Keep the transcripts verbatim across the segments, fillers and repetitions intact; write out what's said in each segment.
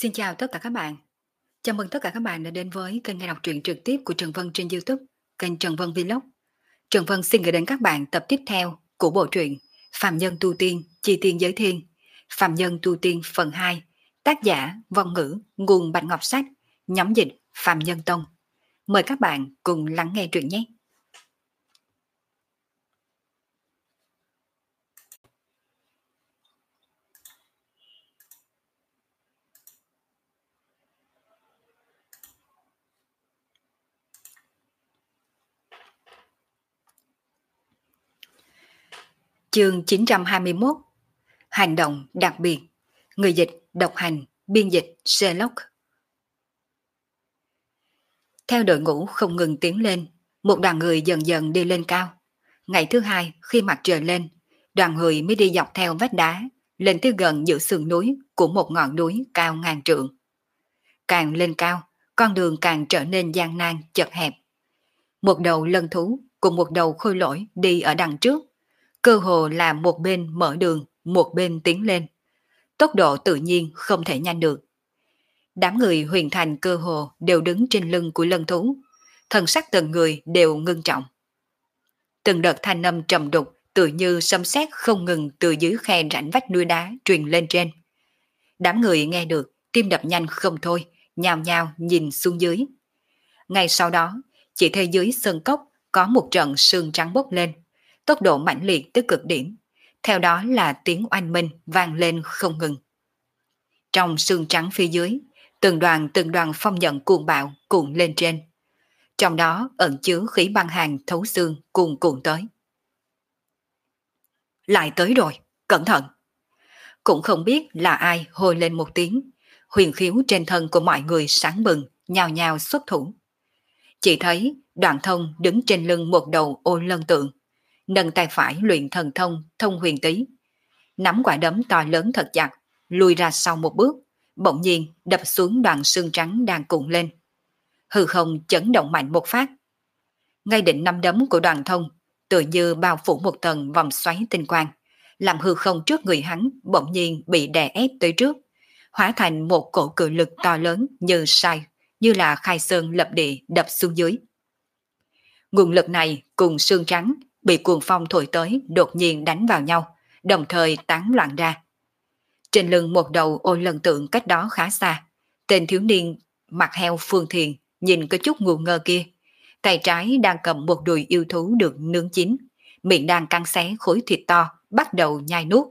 Xin chào tất cả các bạn. Chào mừng tất cả các bạn đã đến với kênh nghe đọc truyện trực tiếp của Trần Vân trên YouTube, kênh Trần Vân Vlog. Trần Vân xin gửi đến các bạn tập tiếp theo của bộ truyện Phạm Nhân Tu Tiên, Chi Tiên Giới Thiên, Phạm Nhân Tu Tiên phần hai, tác giả Vong Ngữ, nguồn Bạch Ngọc Sách, nhóm dịch Phạm Nhân Tông. Mời các bạn cùng lắng nghe truyện nhé. Chương chín trăm hai mươi mốt. Hành động đặc biệt. Người dịch độc hành, biên dịch Sherlock. Theo đội ngũ không ngừng tiến lên, một đoàn người dần dần đi lên cao. Ngày thứ hai, khi mặt trời lên, đoàn người mới đi dọc theo vách đá, lên tới gần giữa sườn núi của một ngọn núi cao ngàn trượng. Càng lên cao, con đường càng trở nên gian nan, chật hẹp. Một đầu lân thú cùng một đầu khôi lỗi đi ở đằng trước, cơ hồ là một bên mở đường, một bên tiến lên. Tốc độ tự nhiên không thể nhanh được. Đám người huyền thành cơ hồ đều đứng trên lưng của lân thú, thần sắc từng người đều ngưng trọng. Từng đợt thanh âm trầm đục tự như sấm sét không ngừng từ dưới khe rãnh vách núi đá truyền lên trên. Đám người nghe được, tim đập nhanh không thôi, nhào nhào nhìn xuống dưới. Ngay sau đó, chỉ thấy dưới sơn cốc có một trận sương trắng bốc lên, tốc độ mãnh liệt tới cực điểm. Theo đó là tiếng oanh minh vang lên không ngừng. Trong sương trắng phía dưới, từng đoàn từng đoàn phong nhận cuồng bạo cuộn lên trên. Trong đó ẩn chứa khí băng hàng thấu xương cuồn cuộn tới. Lại tới rồi, cẩn thận! Cũng không biết là ai hô lên một tiếng, huyền khiếu trên thân của mọi người sáng bừng, nhào nhào xuất thủ. Chỉ thấy Đoạn Thông đứng trên lưng một đầu ô lân tượng, nâng tay phải luyện thần thông thông huyền tí, nắm quả đấm to lớn thật chặt, lùi ra sau một bước, bỗng nhiên đập xuống đoàn xương trắng đang cuộn lên. Hư không chấn động mạnh một phát. Ngay định năm đấm của Đoàn Thông tự như bao phủ một tầng vòng xoáy tinh quang, làm hư không trước người hắn bỗng nhiên bị đè ép tới trước, hóa thành một cổ cự lực to lớn như sai, như là khai sơn lập địa đập xuống dưới. Nguồn lực này cùng xương trắng bị cuồng phong thổi tới đột nhiên đánh vào nhau, đồng thời tán loạn ra. Trên lưng một đầu ô lân tượng cách đó khá xa, tên thiếu niên mặt heo Phương Thiền nhìn có chút ngu ngơ kia, tay trái đang cầm một đùi yêu thú được nướng chín, miệng đang cắn xé khối thịt to, bắt đầu nhai nuốt.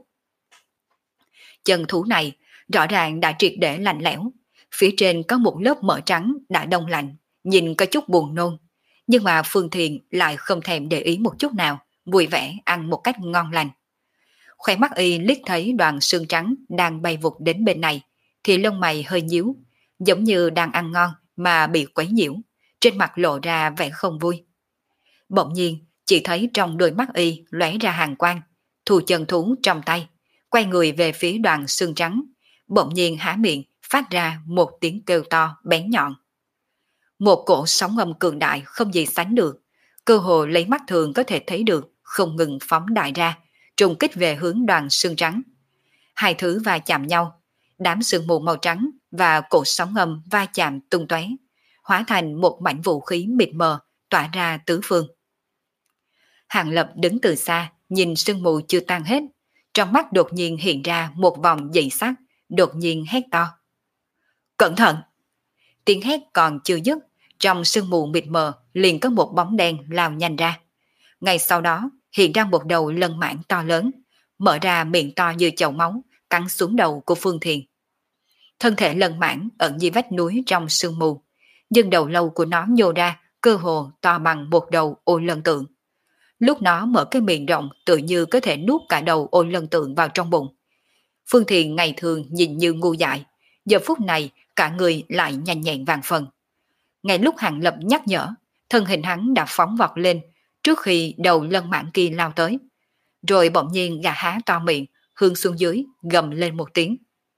Chân thú này rõ ràng đã triệt để lạnh lẽo, phía trên có một lớp mỡ trắng đã đông lạnh, nhìn có chút buồn nôn, nhưng mà Phương Thiền lại không thèm để ý một chút nào, vui vẻ ăn một cách ngon lành. Khóe mắt y liếc thấy đoàn xương trắng đang bay vụt đến bên này, thì lông mày hơi nhíu, giống như đang ăn ngon mà bị quấy nhiễu, trên mặt lộ ra vẻ không vui. Bỗng nhiên, chỉ thấy trong đôi mắt y lóe ra hàn quang, thu chân thú trong tay, quay người về phía đoàn xương trắng, bỗng nhiên há miệng phát ra một tiếng kêu to bén nhọn. Một cổ sóng âm cường đại không gì sánh được, cơ hồ lấy mắt thường có thể thấy được, không ngừng phóng đại ra, trùng kích về hướng đoàn xương trắng. Hai thứ va chạm nhau, đám sương mù màu trắng và cổ sóng âm va chạm tung tóe, hóa thành một mảnh vũ khí mịt mờ tỏa ra tứ phương. Hàng Lập đứng từ xa, nhìn sương mù chưa tan hết, trong mắt đột nhiên hiện ra một vòng dị sắc, đột nhiên hét to. Cẩn thận! Tiếng hét còn chưa dứt, trong sương mù mịt mờ liền có một bóng đen lao nhanh ra. Ngay sau đó hiện ra một đầu lân mãng to lớn, mở ra miệng to như chậu máu, cắn xuống đầu của Phương Thiền. Thân thể lân mãng ẩn dưới vách núi trong sương mù, nhưng đầu lâu của nó nhô ra, cơ hồ to bằng một đầu ô lân tượng. Lúc nó mở cái miệng rộng tự như có thể nuốt cả đầu ô lân tượng vào trong bụng. Phương Thiền ngày thường nhìn như ngu dại, giờ phút này cả người lại nhanh nhẹn vàng phần. Ngay lúc Hàng Lập nhắc nhở, thân hình hắn đã phóng vọt lên trước khi đầu lân mãng kia lao tới. Rồi bỗng nhiên gà há to miệng, hướng xuống dưới, gầm lên một tiếng.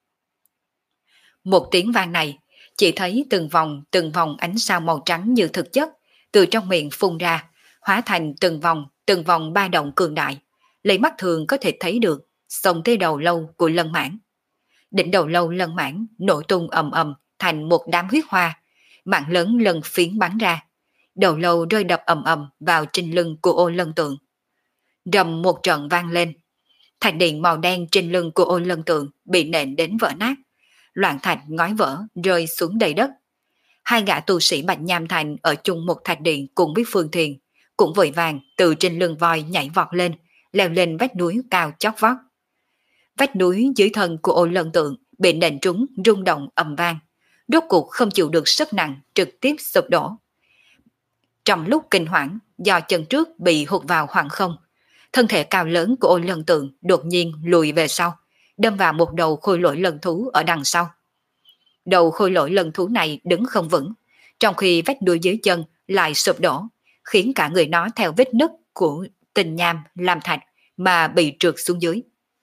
Một tiếng vang này, chỉ thấy từng vòng từng vòng ánh sao màu trắng như thực chất, từ trong miệng phun ra, hóa thành từng vòng từng vòng ba động cường đại, lấy mắt thường có thể thấy được, xông tới đầu lâu của lân mãng. Đỉnh đầu lâu Lân Mãn nổ tung ầm ầm thành một đám huyết hoa, mạng lớn lần phiến bắn ra, đầu lâu rơi đập ầm ầm vào trên lưng của Ô Lân Tượng. Rầm một trận vang lên, thạch điện màu đen trên lưng của Ô Lân Tượng bị nện đến vỡ nát, loạn thạch ngói vỡ rơi xuống đầy đất. Hai gã tu sĩ Bạch Nham Thành ở chung một thạch điện cùng với Phương Thiền cũng vội vàng từ trên lưng voi nhảy vọt lên, leo lên vách núi cao chót vót. Vách núi dưới thân của Ô Lân Tượng bị nện trúng rung động ầm vang, rốt cuộc không chịu được sức nặng trực tiếp sụp đổ. Trong lúc kinh hoảng do chân trước bị hụt vào khoảng không, thân thể cao lớn của Ô Lân Tượng đột nhiên lùi về sau, đâm vào một đầu khôi lỗi lân thú ở đằng sau. Đầu khôi lỗi lân thú này đứng không vững, trong khi vách núi dưới chân lại sụp đổ, khiến cả người nó theo vết nứt của tình nham làm thạch mà bị trượt xuống dưới.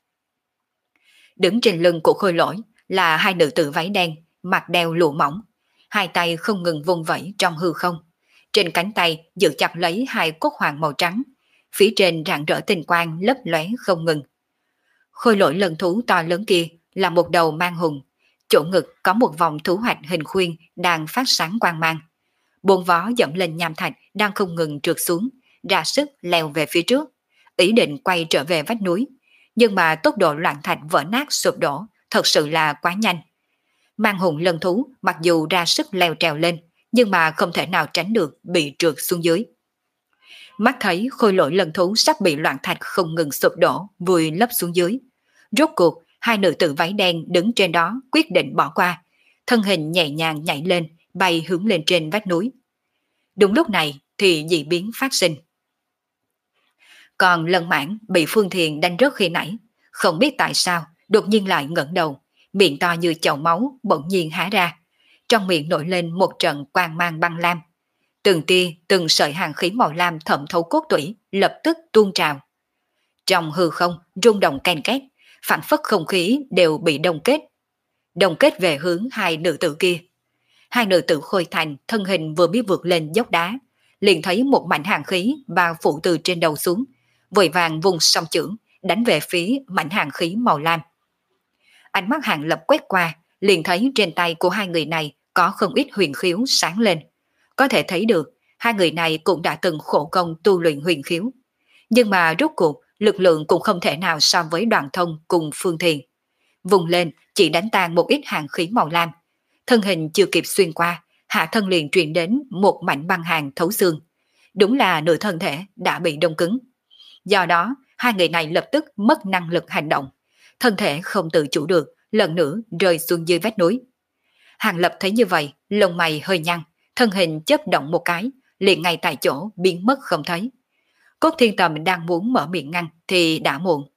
Đứng trên lưng của khôi lỗi là hai nữ tử váy đen, mặc đeo lụa mỏng, hai tay không ngừng vung vẩy trong hư không. Trên cánh tay giữ chặt lấy hai cốt hoàng màu trắng, phía trên rạng rỡ tinh quang lấp lóe không ngừng. Khôi lỗi lân thú to lớn kia là một đầu mang hùng, chỗ ngực có một vòng thú hoạch hình khuyên đang phát sáng quang mang. Bốn vó dẫm lên nham thạch đang không ngừng trượt xuống, ra sức leo về phía trước, ý định quay trở về vách núi. Nhưng mà tốc độ loạn thạch vỡ nát sụp đổ thật sự là quá nhanh. Mang hùng lân thú mặc dù ra sức leo trèo lên, nhưng mà không thể nào tránh được bị trượt xuống dưới. Mắt thấy khôi lỗi lân thú sắp bị loạn thạch không ngừng sụp đổ, vùi lấp xuống dưới. Rốt cuộc, hai nữ tử váy đen đứng trên đó quyết định bỏ qua, thân hình nhẹ nhàng nhảy lên, bay hướng lên trên vách núi. Đúng lúc này thì dị biến phát sinh. Còn Lân Mãn bị Phương Thiền đánh rớt khi nãy, không biết tại sao đột nhiên lại ngẩng đầu, miệng to như chậu máu bỗng nhiên há ra, trong miệng nổi lên một trận quang mang băng lam. Từng tia, từng sợi hàng khí màu lam thẩm thấu cốt tủy lập tức tuôn trào. Trong hư không rung động ken két, phản phất không khí đều bị đông kết. Đông kết về hướng hai nữ tử kia. Hai nữ tử khôi thành thân hình vừa biết vượt lên dốc đá, liền thấy một mảnh hàng khí bao phủ từ trên đầu xuống, vội vàng vùng song chưởng đánh về phía mảnh hàng khí màu lam. Ánh mắt Hàng Lập quét qua, liền thấy trên tay của hai người này có không ít huyền khiếu sáng lên. Có thể thấy được hai người này cũng đã từng khổ công tu luyện huyền khiếu. Nhưng mà rốt cuộc lực lượng cũng không thể nào so với Đoàn Thông cùng Phương Thiền. Vùng lên chỉ đánh tan một ít hàng khí màu lam. Thân hình chưa kịp xuyên qua, hạ thân liền truyền đến một mảnh băng hàng thấu xương. Đúng là nửa thân thể đã bị đông cứng. Do đó, hai người này lập tức mất năng lực hành động. Thân thể không tự chủ được, lần nữa rơi xuống dưới vách núi. Hàng Lập thấy như vậy, lông mày hơi nhăn, thân hình chớp động một cái, liền ngay tại chỗ biến mất không thấy. Cốt Thiên Tầm đang muốn mở miệng ngăn thì đã muộn.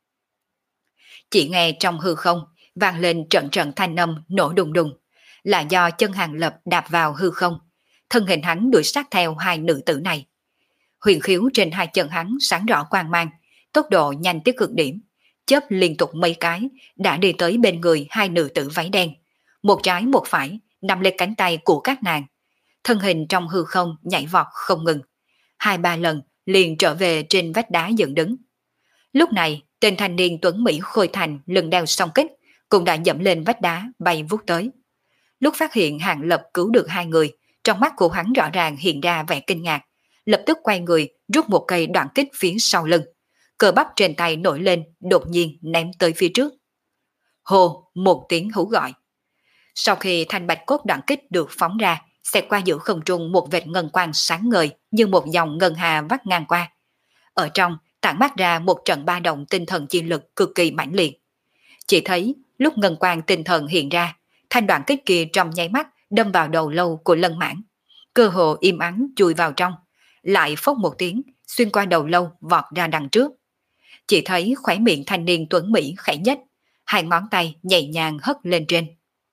Chỉ nghe trong hư không vang lên trận trận thanh âm nổ đùng đùng, là do chân Hàng Lập đạp vào hư không, thân hình hắn đuổi sát theo hai nữ tử này. Huyền khiếu trên hai chân hắn sáng rõ quang mang, tốc độ nhanh tới cực điểm, chớp liên tục mấy cái đã đi tới bên người hai nữ tử váy đen, một trái một phải nắm lên cánh tay của các nàng. Thân hình trong hư không nhảy vọt không ngừng, hai ba lần liền trở về trên vách đá dựng đứng. Lúc này tên thanh niên tuấn Mỹ khôi thành lưng đeo song kích cũng đã dẫm lên vách đá bay vút tới. Lúc phát hiện Hàng Lập cứu được hai người, trong mắt của hắn rõ ràng hiện ra vẻ kinh ngạc, lập tức quay người rút một cây đoạn kích phía sau lưng, cơ bắp trên tay nổi lên đột nhiên ném tới phía trước. Hồ, một tiếng hú gọi. Sau khi thanh bạch cốt đoạn kích được phóng ra, xẹt qua giữa không trung một vệt ngân quang sáng ngời như một dòng ngân hà vắt ngang qua. Ở trong tản mát ra một trận ba động tinh thần chi lực cực kỳ mãnh liệt. Chỉ thấy lúc ngân quang tinh thần hiện ra, thanh đoạn kích kia trong nháy mắt đâm vào đầu lâu của Lân Mãn, cơ hồ im ắng chui vào trong, lại phốc một tiếng xuyên qua đầu lâu vọt ra đằng trước. Chỉ thấy khóe miệng thanh niên tuấn Mỹ khẽ nhếch, hai ngón tay nhẹ nhàng hất lên trên.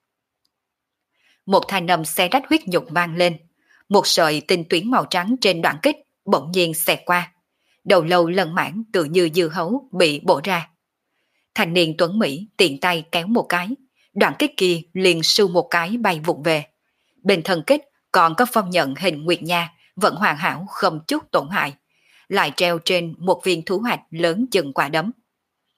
Một thanh âm xé rách huyết nhục vang lên, một sợi tinh tuyến màu trắng trên đoạn kích bỗng nhiên xẹt qua, đầu lâu Lân Mãn tự như dưa hấu bị bổ ra. Thanh niên tuấn Mỹ tiện tay kéo một cái, đoạn kích kia liền sưu một cái bay vụt về. Bên thân kích còn có phong nhận hình nguyệt nha vẫn hoàn hảo không chút tổn hại, lại treo trên một viên thú hạch lớn chừng quả đấm.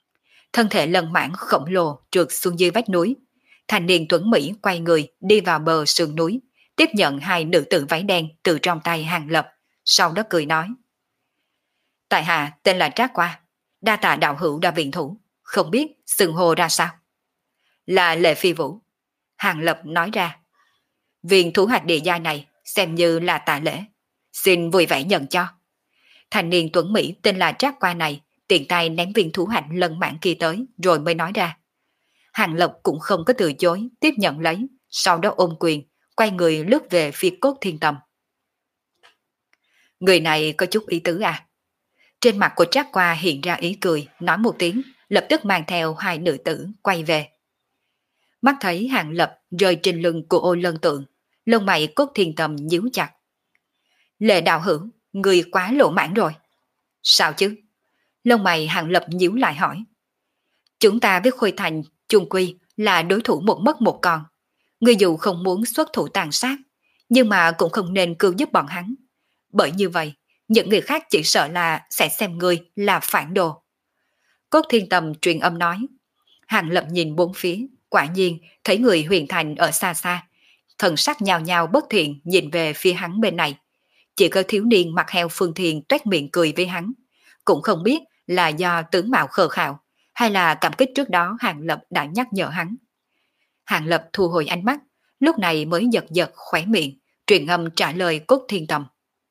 thân thể lân mãn khổng lồ trượt xuống dưới vách núi. Thanh niên tuấn Mỹ quay người đi vào bờ sườn núi, tiếp nhận hai nữ tử váy đen từ trong tay Hàng Lập, sau đó cười nói. Tại hạ tên là Trác Qua, đa tạ đạo hữu đã viện thủ, không biết xưng hô ra sao. Là Lệ Phi Vũ. Hàng Lập nói ra. Viên thủ hạch địa giai này xem như là tạ lễ, xin vui vẻ nhận cho. Thanh niên tuấn Mỹ tên là Trác Qua này tiện tay ném viên thủ hạch lân mãn kia tới rồi mới nói ra. Hàng Lập cũng không có từ chối, tiếp nhận lấy, sau đó ôm quyền, quay người lướt về phía Cốt Thiên Tầm. Người này có chút ý tứ à? Trên mặt của Trác Qua hiện ra ý cười, nói một tiếng, lập tức mang theo hai nữ tử quay về. Mắt thấy Hàng Lập rơi trên lưng của Ô Lân Tượng, lông mày Cốt Thiên Tầm nhíu chặt. Lệ đạo hữu, người quá lộ mãn rồi. Sao chứ? Lông mày Hàng Lập nhíu lại hỏi. Chúng ta với Khôi Thành chung quy là đối thủ một mất một còn. Ngươi dù không muốn xuất thủ tàn sát, nhưng mà cũng không nên cứu giúp bọn hắn. Bởi như vậy, những người khác chỉ sợ là sẽ xem ngươi là phản đồ. Cốt Thiên Tầm truyền âm nói. Hàng Lập nhìn bốn phía, quả nhiên thấy người Huyền Thành ở xa xa. Thần sắc nhào nhào bất thiện nhìn về phía hắn bên này. Chỉ có thiếu niên mặt heo Phương Thiền toét miệng cười với hắn. Cũng không biết là do tướng mạo khờ khạo, hay là cảm kích trước đó Hàng Lập đã nhắc nhở hắn. Hàng Lập thu hồi ánh mắt, lúc này mới giật giật khóe miệng, truyền âm trả lời Cốt Thiên Tầm.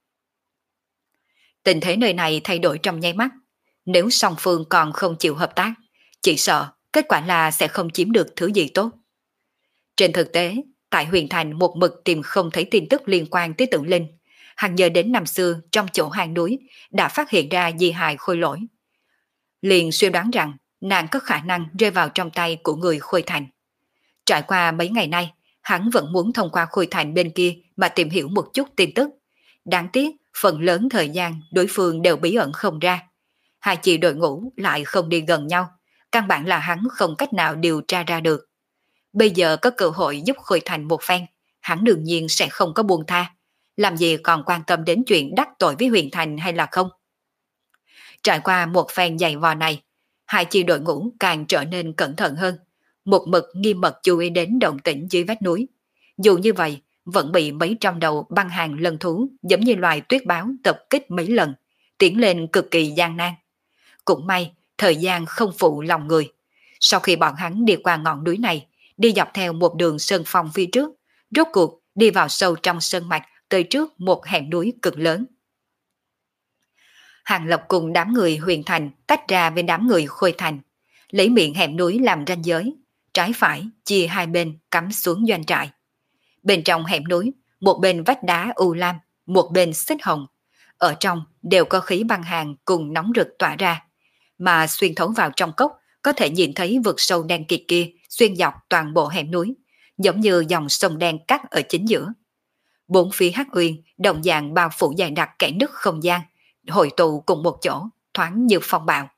Tình thế nơi này thay đổi trong nháy mắt, nếu song phương còn không chịu hợp tác, chỉ sợ kết quả là sẽ không chiếm được thứ gì tốt. Trên thực tế, tại Huyền Thành một mực tìm không thấy tin tức liên quan tới Tự Linh, hắn nhớ đến năm xưa trong chỗ hang núi đã phát hiện ra di hài Khôi Lỗi. Liền suy đoán rằng nàng có khả năng rơi vào trong tay của người Khôi Thành. Trải qua mấy ngày nay, hắn vẫn muốn thông qua Khôi Thành bên kia mà tìm hiểu một chút tin tức. Đáng tiếc, phần lớn thời gian đối phương đều bí ẩn không ra. Hai chị đội ngũ lại không đi gần nhau, căn bản là hắn không cách nào điều tra ra được. Bây giờ có cơ hội giúp Khôi Thành một phen, hắn đương nhiên sẽ không có buông tha. Làm gì còn quan tâm đến chuyện đắc tội với Huyền Thành hay là không? Trải qua một phen giày vò này, hai chi đội ngũ càng trở nên cẩn thận hơn, một mực nghiêm mật chú ý đến động tĩnh dưới vách núi. Dù như vậy, vẫn bị mấy trăm đầu băng hàng lân thú giống như loài tuyết báo tập kích mấy lần, tiến lên cực kỳ gian nan. Cũng may, thời gian không phụ lòng người. Sau khi bọn hắn đi qua ngọn núi này, đi dọc theo một đường sơn phong phía trước, rốt cuộc đi vào sâu trong sơn mạch tới trước một hẻm núi cực lớn. Hàng Lập cùng đám người Huyền Thành tách ra với đám người Khôi Thành, lấy miệng hẻm núi làm ranh giới, trái phải chia hai bên cắm xuống doanh trại. Bên trong hẻm núi, một bên vách đá u lam, một bên xích hồng, ở trong đều có khí băng hàng cùng nóng rực tỏa ra, mà xuyên thấu vào trong cốc có thể nhìn thấy vực sâu đen kịt kia xuyên dọc toàn bộ hẻm núi, giống như dòng sông đen cắt ở chính giữa. Bốn phía hắc uyên đồng dạng bao phủ dày đặc kẽ nứt không gian, hội tụ cùng một chỗ, thoáng như phong bạo.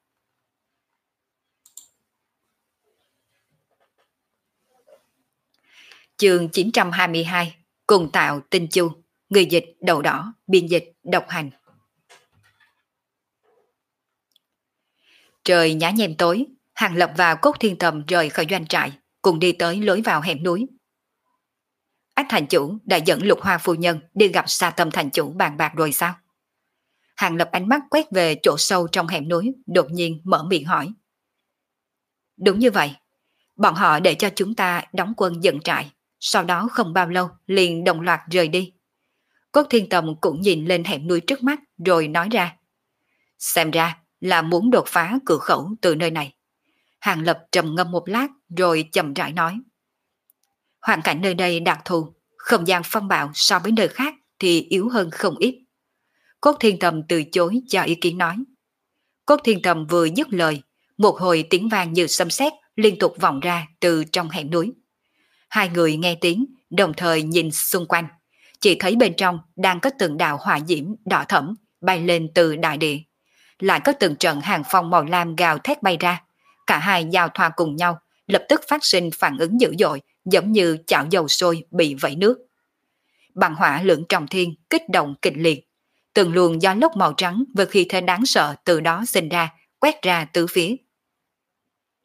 Chương chín trăm hai mươi hai, cùng tạo tinh chu, người dịch đầu đỏ, biên dịch độc hành. Trời nhá nhem tối, Hàng Lập và Cốt Thiên Tầm rời khỏi doanh trại, cùng đi tới lối vào hẻm núi. Ách thành chủ đã dẫn Lục Hoa phu nhân đi gặp Sa Tâm thành chủ bàn bạc rồi sao? Hàng Lập ánh mắt quét về chỗ sâu trong hẻm núi, đột nhiên mở miệng hỏi. Đúng như vậy, bọn họ để cho chúng ta đóng quân dựng trại, sau đó không bao lâu liền đồng loạt rời đi. Cốt Thiên Tầm cũng nhìn lên hẻm núi trước mắt rồi nói ra. Xem ra là muốn đột phá cửa khẩu từ nơi này. Hàng Lập trầm ngâm một lát rồi chậm rãi nói. Hoàn cảnh nơi đây đặc thù, không gian phong bạo so với nơi khác thì yếu hơn không ít. Cốt Thiên Tầm từ chối cho ý kiến nói. Cốt Thiên Tầm vừa dứt lời, một hồi tiếng vang như sấm sét liên tục vọng ra từ trong hẻm núi. Hai người nghe tiếng, đồng thời nhìn xung quanh, chỉ thấy bên trong đang có từng đạo hỏa diễm đỏ thẫm bay lên từ đại địa. Lại có từng trận hàng phong màu lam gào thét bay ra, cả hai giao thoa cùng nhau, lập tức phát sinh phản ứng dữ dội, giống như chảo dầu sôi bị vẩy nước. Bằng hỏa lưỡng trọng thiên kích động kịch liệt, từng luồng gió lốc màu trắng với khí thế đáng sợ từ đó sinh ra, quét ra tứ phía.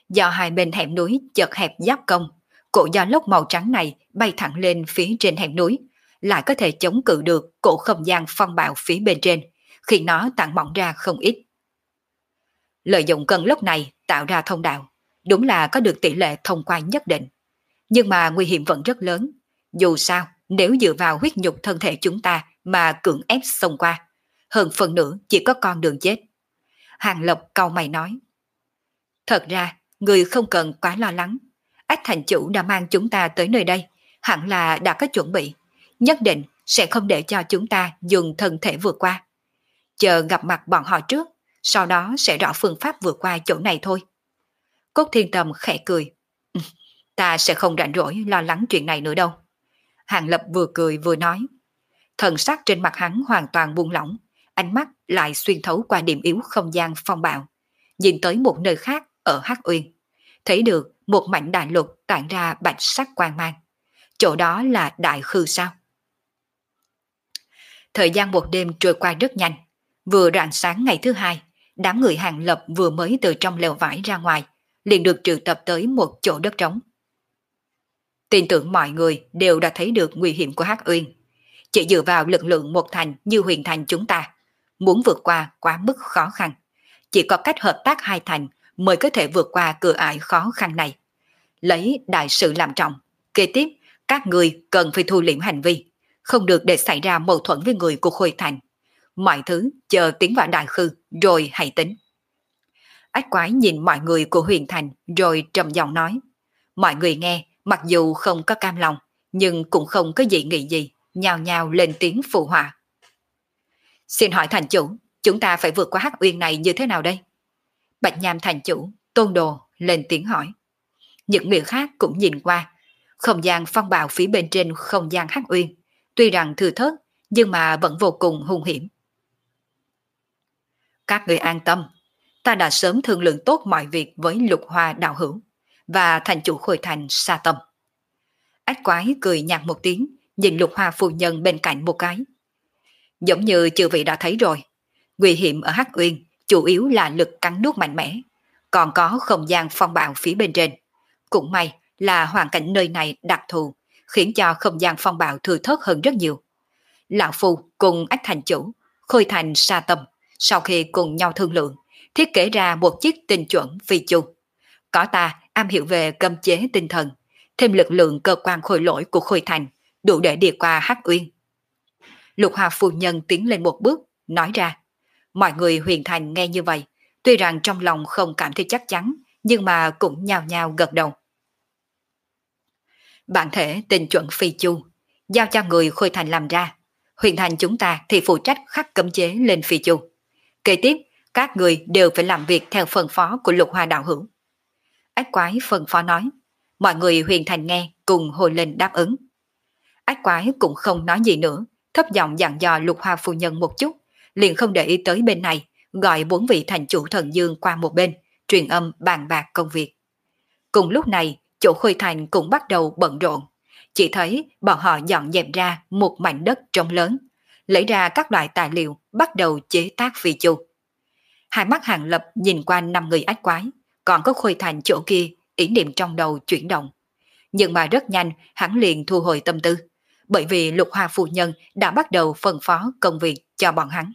Do hai bên hẻm núi chật hẹp giáp công, cổ gió lốc màu trắng này bay thẳng lên phía trên hẻm núi, lại có thể chống cự được cổ không gian phong bạo phía bên trên, khiến nó tản mỏng ra không ít. Lợi dụng cơn lốc này tạo ra thông đạo, đúng là có được tỷ lệ thông qua nhất định. Nhưng mà nguy hiểm vẫn rất lớn. Dù sao, nếu dựa vào huyết nhục thân thể chúng ta mà cưỡng ép xông qua, hơn phần nữa chỉ có con đường chết. Hàng Lập cau mày nói. Thật ra, người không cần quá lo lắng. Ách thành chủ đã mang chúng ta tới nơi đây, hẳn là đã có chuẩn bị. Nhất định sẽ không để cho chúng ta dùng thân thể vượt qua. Chờ gặp mặt bọn họ trước, sau đó sẽ rõ phương pháp vượt qua chỗ này thôi. Cốt Thiên Tầm khẽ cười. Ta sẽ không rảnh rỗi lo lắng chuyện này nữa đâu. Hàng Lập vừa cười vừa nói. Thần sắc trên mặt hắn hoàn toàn buông lỏng, ánh mắt lại xuyên thấu qua điểm yếu không gian phong bạo, nhìn tới một nơi khác ở Hắc Uyên, thấy được một mảnh đại lục tản ra bạch sắc quang mang. Chỗ đó là Đại Khư sao? Thời gian một đêm trôi qua rất nhanh, vừa rạng sáng ngày thứ hai, đám người Hàng Lập vừa mới từ trong lều vải ra ngoài, liền được triệu tập tới một chỗ đất trống. Tin tưởng mọi người đều đã thấy được nguy hiểm của Hắc Uyên. Chỉ dựa vào lực lượng một thành như Huyền Thành chúng ta, muốn vượt qua quá mức khó khăn. Chỉ có cách hợp tác hai thành mới có thể vượt qua cửa ải khó khăn này. Lấy đại sự làm trọng, kế tiếp các người cần phải thu liễm hành vi, không được để xảy ra mâu thuẫn với người của Khôi Thành. Mọi thứ chờ tiến vào Đại Khư rồi hãy tính. Ách Quái nhìn mọi người của Huyền Thành rồi trầm giọng nói. Mọi người nghe, mặc dù không có cam lòng, nhưng cũng không có dị nghị gì, nhào nhào lên tiếng phụ họa. Xin hỏi thành chủ, chúng ta phải vượt qua Hắc Uyên này như thế nào đây? Bạch Nham thành chủ, Tôn Đồ lên tiếng hỏi. Những người khác cũng nhìn qua, không gian phong bạo phía bên trên không gian Hắc Uyên, tuy rằng thừa thớt, nhưng mà vẫn vô cùng hung hiểm. Các người an tâm, ta đã sớm thương lượng tốt mọi việc với Lục Hoa đạo hữu và thành chủ Khôi Thành Sa Tâm. Ách Quái cười nhạt một tiếng, nhìn Lục Hoa phu nhân bên cạnh một cái. Giống như chư vị đã thấy rồi, nguy hiểm ở Hắc Uyên chủ yếu là lực cắn nuốt mạnh mẽ, còn có không gian phong bạo phía bên trên. Cũng may là hoàn cảnh nơi này đặc thù, khiến cho không gian phong bạo thừa thớt hơn rất nhiều. Lão Phu cùng Ách thành chủ, Khôi Thành Sa Tâm, sau khi cùng nhau thương lượng, thiết kế ra một chiếc tinh chuẩn phi chu. Có ta am hiểu về cấm chế tinh thần, thêm lực lượng cơ quan khôi lỗi của Khôi Thành, đủ để đi qua Hắc Uyên. Lục Hoa phu nhân tiến lên một bước, nói ra. Mọi người Huyền Thành nghe như vậy, tuy rằng trong lòng không cảm thấy chắc chắn, nhưng mà cũng nhao nhao gật đầu. Bản thể tinh chuẩn phi chu, giao cho người Khôi Thành làm ra. Huyền Thành chúng ta thì phụ trách khắc cấm chế lên phi chu. Kế tiếp, các người đều phải làm việc theo phân phó của Lục Hoa đạo hữu. Ách Quái phân phó nói. Mọi người Huyền Thành nghe cùng hồi lên đáp ứng. Ách Quái cũng không nói gì nữa, thấp giọng dặn dò Lục Hoa phu nhân một chút, liền không để ý tới bên này, gọi bốn vị thành chủ thần dương qua một bên, truyền âm bàn bạc công việc. Cùng lúc này, chỗ Khôi Thành cũng bắt đầu bận rộn. Chỉ thấy bọn họ dọn dẹp ra một mảnh đất trống lớn, lấy ra các loại tài liệu, bắt đầu chế tác phi chu. Hai mắt Hàng Lập nhìn qua năm người Ách Quái, còn có Khôi Thành chỗ kia, ý niệm trong đầu chuyển động. Nhưng mà rất nhanh, hắn liền thu hồi tâm tư, bởi vì Lục Hoa phu nhân đã bắt đầu phân phó công việc cho bọn hắn.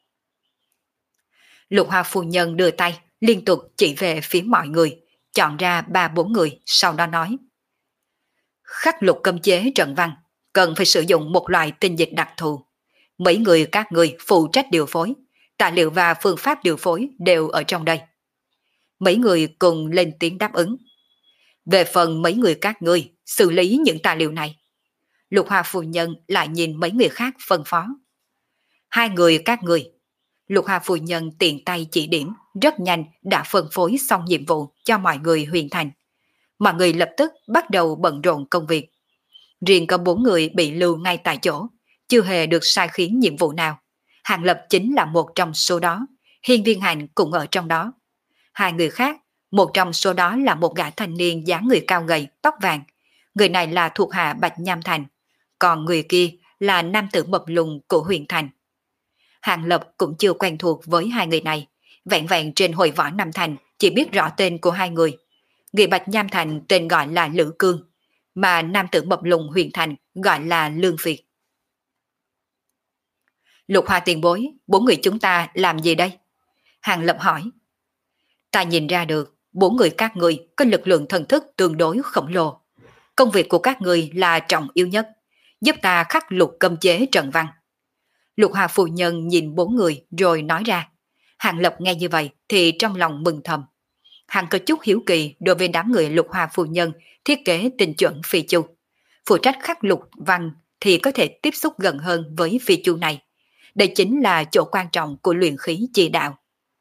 Lục Hoa phu nhân đưa tay, liên tục chỉ về phía mọi người, chọn ra ba bốn người, sau đó nói. Khắc lục cấm chế trận văn, cần phải sử dụng một loại tinh dịch đặc thù. Mấy người các người phụ trách điều phối, tài liệu và phương pháp điều phối đều ở trong đây. Mấy người cùng lên tiếng đáp ứng. Về phần mấy người các ngươi xử lý những tài liệu này, Lục Hoa phu nhân lại nhìn mấy người khác phân phó. Hai người các người. Lục Hoa phu nhân tiện tay chỉ điểm, rất nhanh đã phân phối xong nhiệm vụ cho mọi người Huyền Thành. Mọi người lập tức bắt đầu bận rộn công việc. Riêng có bốn người bị lưu ngay tại chỗ, chưa hề được sai khiến nhiệm vụ nào. Hàng Lập chính là một trong số đó, Hiên Viên Hành cũng ở trong đó. Hai người khác, một trong số đó là một gã thanh niên dáng người cao gầy, tóc vàng. Người này là thuộc hạ Bạch Nham Thành, còn người kia là nam tử mập lùn của Huyền Thành. Hàng Lập cũng chưa quen thuộc với hai người này, vẹn vẹn trên hội võ Nam Thành chỉ biết rõ tên của hai người. Người Bạch Nham Thành tên gọi là Lữ Cương, mà nam tử mập lùn Huyền Thành gọi là Lương Việt. Lục Hoa tiền bối, bốn người chúng ta làm gì đây? Hàng Lập hỏi. Ta nhìn ra được, bốn người các người có lực lượng thần thức tương đối khổng lồ. Công việc của các người là trọng yếu nhất, giúp ta khắc lục cấm chế trận văn. Lục Hoa phu nhân nhìn bốn người rồi nói ra. Hàng Lập nghe như vậy thì trong lòng mừng thầm. Hắn có chút hiếu kỳ đối với đám người Lục Hoa phu nhân thiết kế tinh chuẩn phi chu. Phụ trách khắc lục văn thì có thể tiếp xúc gần hơn với phi chu này. Đây chính là chỗ quan trọng của luyện khí chi đạo.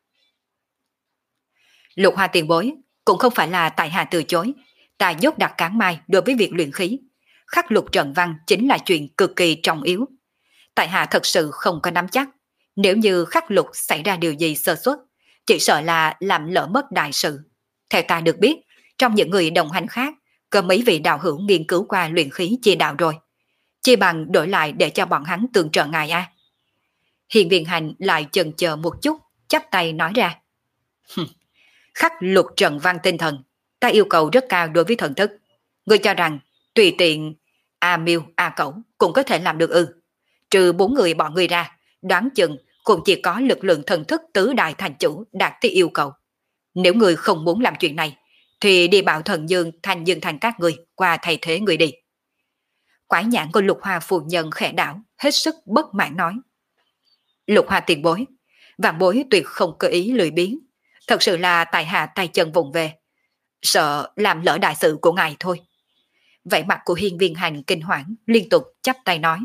Lục Hoa tiền bối, cũng không phải là tại hạ từ chối. Ta dốt đặt cán mai đối với việc luyện khí. Khắc lục trận văn chính là chuyện cực kỳ trọng yếu. Tại hạ thật sự không có nắm chắc. Nếu như khắc lục xảy ra điều gì sơ suất, chỉ sợ là làm lỡ mất đại sự. Theo ta được biết, trong những người đồng hành khác, có mấy vị đạo hữu nghiên cứu qua luyện khí chi đạo rồi. Chi bằng đổi lại để cho bọn hắn tương trợ ngài a. Hiền Viên Hành lại chần chờ một chút, chắp tay nói ra. Khắc lục trận văn tinh thần, ta yêu cầu rất cao đối với thần thức. Ngươi cho rằng tùy tiện A Miêu, A Cẩu cũng có thể làm được ư? Trừ bốn người bọn ngươi ra, đoán chừng cũng chỉ có lực lượng thần thức tứ đại thành chủ đạt tới yêu cầu. Nếu ngươi không muốn làm chuyện này, thì đi bảo thần dương thành dương thành các ngươi qua thay thế ngươi đi. Quái nhãn của Lục Hoa phu nhân khẽ đảo, hết sức bất mãn nói. Lục Hoa tiền bối, vạn bối tuyệt không cơ ý lười biếng. Thật sự là tại hạ tay chân vụng về, sợ làm lỡ đại sự của ngài thôi. Vẻ mặt của Hiên Viên Hành kinh hoảng, liên tục chắp tay nói.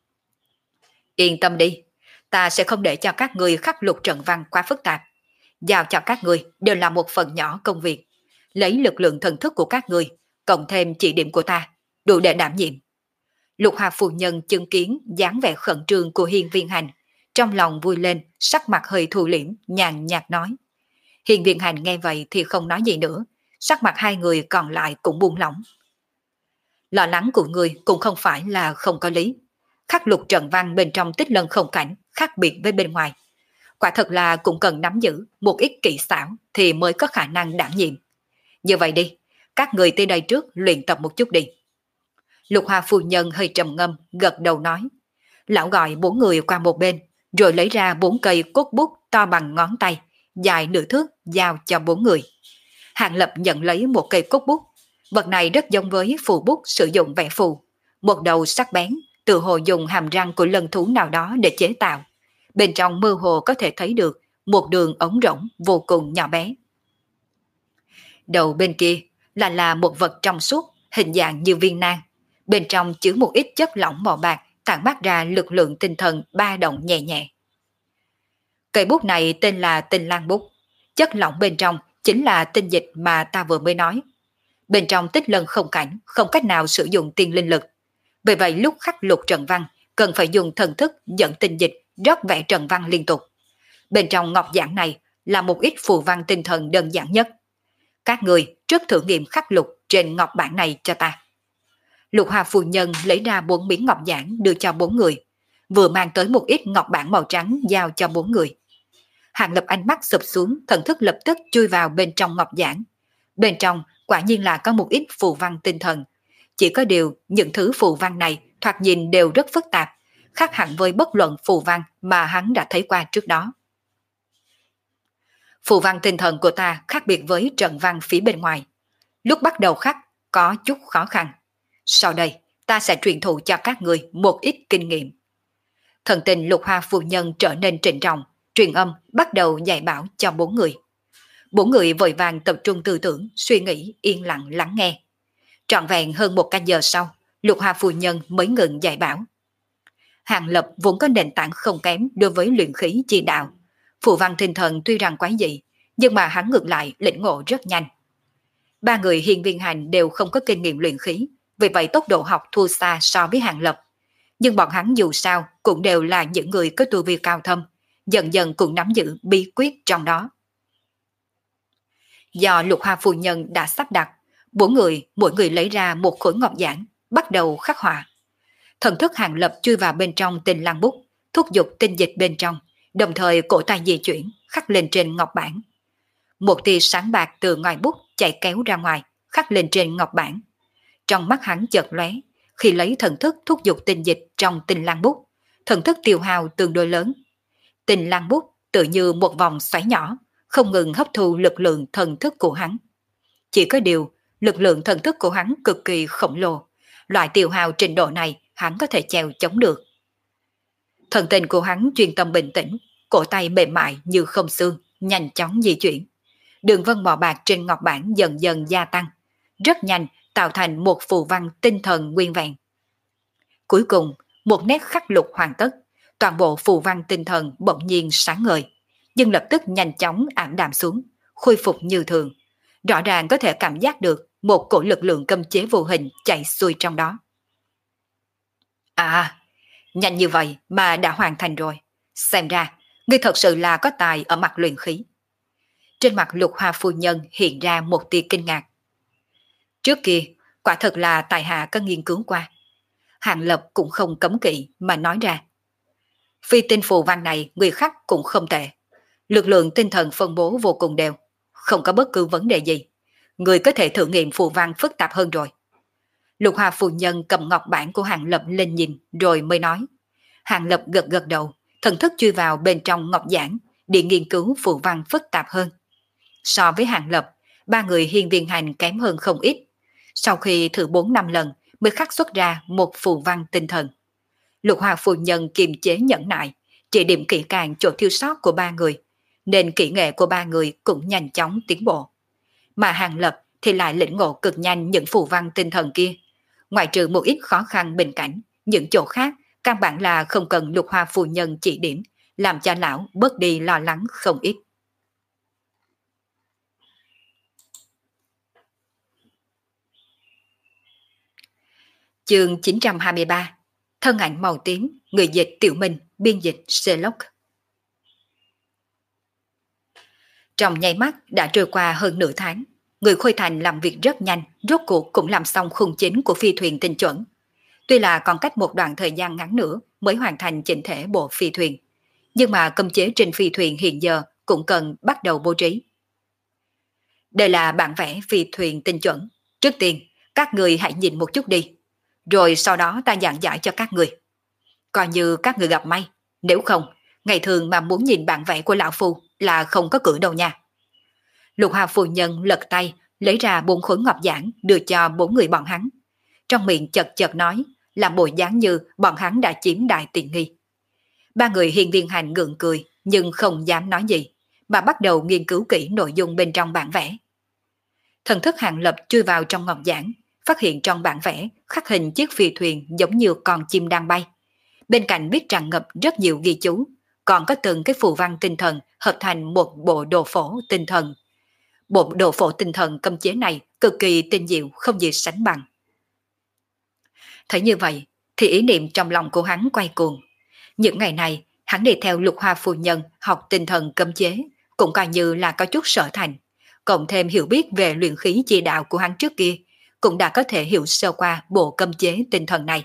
Yên tâm đi, ta sẽ không để cho các người khắc lục trận văn quá phức tạp. Giao cho các người đều là một phần nhỏ công việc. Lấy lực lượng thần thức của các người, cộng thêm chỉ điểm của ta, đủ để đảm nhiệm. Lục Hoa phu nhân chứng kiến dáng vẻ khẩn trương của Hiên Viên Hành, trong lòng vui lên, sắc mặt hơi thu liễm, nhàn nhạt nói. Hiên Viên Hành nghe vậy thì không nói gì nữa, sắc mặt hai người còn lại cũng buông lỏng. Lo lắng của người cũng không phải là không có lý. Khắc lục trận văn bên trong Tích Lân không cảnh khác biệt với bên ngoài. Quả thật là cũng cần nắm giữ một ít kỹ xảo thì mới có khả năng đảm nhiệm. Như vậy đi, các người tới đây trước luyện tập một chút đi. Lục Hoa phu nhân hơi trầm ngâm, gật đầu nói. Lão gọi bốn người qua một bên, rồi lấy ra bốn cây cốt bút to bằng ngón tay, dài nửa thước, giao cho bốn người. Hàng Lập nhận lấy một cây cốt bút. Vật này rất giống với phù bút sử dụng vẽ phù. Một đầu sắc bén, tự hồ dùng hàm răng của lân thú nào đó để chế tạo. Bên trong mơ hồ có thể thấy được một đường ống rỗng vô cùng nhỏ bé. Đầu bên kia là là một vật trong suốt, hình dạng như viên nang. Bên trong chứa một ít chất lỏng màu bạc, tản mát ra lực lượng tinh thần ba động nhẹ nhẹ. Cây bút này tên là Tinh Lan bút. Chất lỏng bên trong chính là tinh dịch mà ta vừa mới nói. Bên trong Tích Lân không cảnh không cách nào sử dụng tiên linh lực. Vì vậy lúc khắc lục trận văn cần phải dùng thần thức dẫn tinh dịch rót vẽ trận văn liên tục. Bên trong ngọc giản này là một ít phù văn tinh thần đơn giản nhất. Các người trước thử nghiệm khắc lục trên ngọc bản này cho ta. Lục Hoa phu nhân lấy ra bốn miếng ngọc giản đưa cho bốn người, vừa mang tới một ít ngọc bản màu trắng giao cho bốn người. Hàng Lập ánh mắt sụp xuống, thần thức lập tức chui vào bên trong ngọc giản. Bên trong quả nhiên là có một ít phù văn tinh thần. Chỉ có điều những thứ phù văn này thoạt nhìn đều rất phức tạp, khác hẳn với bất luận phù văn mà hắn đã thấy qua trước đó. Phù văn tinh thần của ta khác biệt với trận văn phía bên ngoài. Lúc bắt đầu khắc có chút khó khăn. Sau đây ta sẽ truyền thụ cho các người một ít kinh nghiệm. Thần tình Lục Hoa phu nhân trở nên trịnh trọng, truyền âm bắt đầu dạy bảo cho bốn người. Bốn người vội vàng tập trung tư tưởng, suy nghĩ, yên lặng lắng nghe. Trọn vẹn hơn một canh giờ sau, Lục Hoa phu nhân mới ngừng dạy bảo. Hàng Lập vốn có nền tảng không kém đối với luyện khí chi đạo. Phù văn tinh thần tuy rằng quái dị, nhưng mà hắn ngược lại lĩnh ngộ rất nhanh. Ba người Hiên Viên Hành đều không có kinh nghiệm luyện khí, vì vậy tốc độ học thua xa so với Hàng Lập. Nhưng bọn hắn dù sao cũng đều là những người có tu vi cao thâm, dần dần cũng nắm giữ bí quyết trong đó. Do Lục Hoa phu nhân đã sắp đặt, bốn người mỗi người lấy ra một khối ngọc giản, bắt đầu khắc họa. Thần thức Hàng Lập chui vào bên trong Tinh Lan bút, thúc giục tinh dịch bên trong, đồng thời cổ tay di chuyển khắc lên trên ngọc bản. Một tia sáng bạc từ ngoài bút chạy kéo ra ngoài, khắc lên trên ngọc bản. Trong mắt hắn chợt lóe, khi lấy thần thức thúc giục tinh dịch trong tinh lang bút, thần thức tiêu hao tương đối lớn. Tinh lang bút tự như một vòng xoáy nhỏ, không ngừng hấp thu lực lượng thần thức của hắn. Chỉ có điều, lực lượng thần thức của hắn cực kỳ khổng lồ, loại tiêu hao trình độ này hắn có thể chèo chống được. Thần tình của hắn chuyên tâm bình tĩnh, cổ tay mềm mại như không xương, nhanh chóng di chuyển. Đường vân màu bạc trên ngọc bản dần dần gia tăng, rất nhanh tạo thành một phù văn tinh thần nguyên vẹn. Cuối cùng, một nét khắc lục hoàn tất, toàn bộ phù văn tinh thần bỗng nhiên sáng ngời, nhưng lập tức nhanh chóng ảm đạm xuống, khôi phục như thường. Rõ ràng có thể cảm giác được một cổ lực lượng cấm chế vô hình chạy xuôi trong đó. À, nhanh như vậy mà đã hoàn thành rồi. Xem ra, ngươi thật sự là có tài ở mặt luyện khí. Trên mặt Lục Hoa phu nhân hiện ra một tia kinh ngạc. Trước kia, quả thật là tài hạ có nghiên cứu qua. Hàng Lập cũng không cấm kỵ mà nói ra. Phi tinh phù văn này người khắc cũng không tệ. Lực lượng tinh thần phân bố vô cùng đều, không có bất cứ vấn đề gì. Người có thể thử nghiệm phù văn phức tạp hơn rồi. Lục Hoa phu nhân cầm ngọc bản của Hàng Lập lên nhìn rồi mới nói. Hàng Lập gật gật đầu, thần thức chui vào bên trong ngọc giảng để nghiên cứu phù văn phức tạp hơn. So với Hàng Lập, ba người hiên viên hành kém hơn không ít. Sau khi thử bốn năm lần mới khắc xuất ra một phù văn tinh thần. Lục Hoa phu nhân kiềm chế nhẫn nại, chỉ điểm kỹ càng chỗ thiếu sót của ba người, nên kỹ nghệ của ba người cũng nhanh chóng tiến bộ. Mà Hàng Lập thì lại lĩnh ngộ cực nhanh những phù văn tinh thần kia. Ngoại trừ một ít khó khăn bình cảnh, những chỗ khác căn bản là không cần Lục Hoa phu nhân chỉ điểm, làm cho lão bớt đi lo lắng không ít. Chương chín trăm hai mươi ba. Thân ảnh màu tím, người dịch Tiểu Minh, biên dịch Sherlock. Trong nháy mắt đã trôi qua hơn nửa tháng, người Khôi Thành làm việc rất nhanh, rốt cuộc cũng làm xong khung chính của phi thuyền tinh chuẩn. Tuy là còn cách một đoạn thời gian ngắn nữa mới hoàn thành chỉnh thể bộ phi thuyền, nhưng mà cấm chế trên phi thuyền hiện giờ cũng cần bắt đầu bố trí. Đây là bản vẽ phi thuyền tinh chuẩn. Trước tiên, các người hãy nhìn một chút đi, rồi sau đó ta giảng giải cho các người. Coi như các người gặp may, nếu không, ngày thường mà muốn nhìn bản vẽ của lão phu là không có cử đâu nha. Lục Hoa phu nhân lật tay, lấy ra bốn khối ngọc giản đưa cho bốn người bọn hắn. Trong miệng chật chật nói, làm bộ dáng như bọn hắn đã chiếm đại tiện nghi. Ba người hiên viên hành gượng cười, nhưng không dám nói gì, mà bắt đầu nghiên cứu kỹ nội dung bên trong bản vẽ. Thần thức Hàng Lập chui vào trong ngọc giản, phát hiện trong bản vẽ khắc hình chiếc phi thuyền giống như con chim đang bay. Bên cạnh viết tràn ngập rất nhiều ghi chú, còn có từng cái phù văn tinh thần hợp thành một bộ đồ phổ tinh thần. Bộ đồ phổ tinh thần cấm chế này cực kỳ tinh diệu, không gì sánh bằng. Thấy như vậy thì ý niệm trong lòng của hắn quay cuồng. Những ngày này hắn đi theo Lục Hoa phu nhân học tinh thần cấm chế, cũng coi như là có chút sở thành, cộng thêm hiểu biết về luyện khí chi đạo của hắn trước kia, cũng đã có thể hiểu sơ qua bộ cấm chế tinh thần này.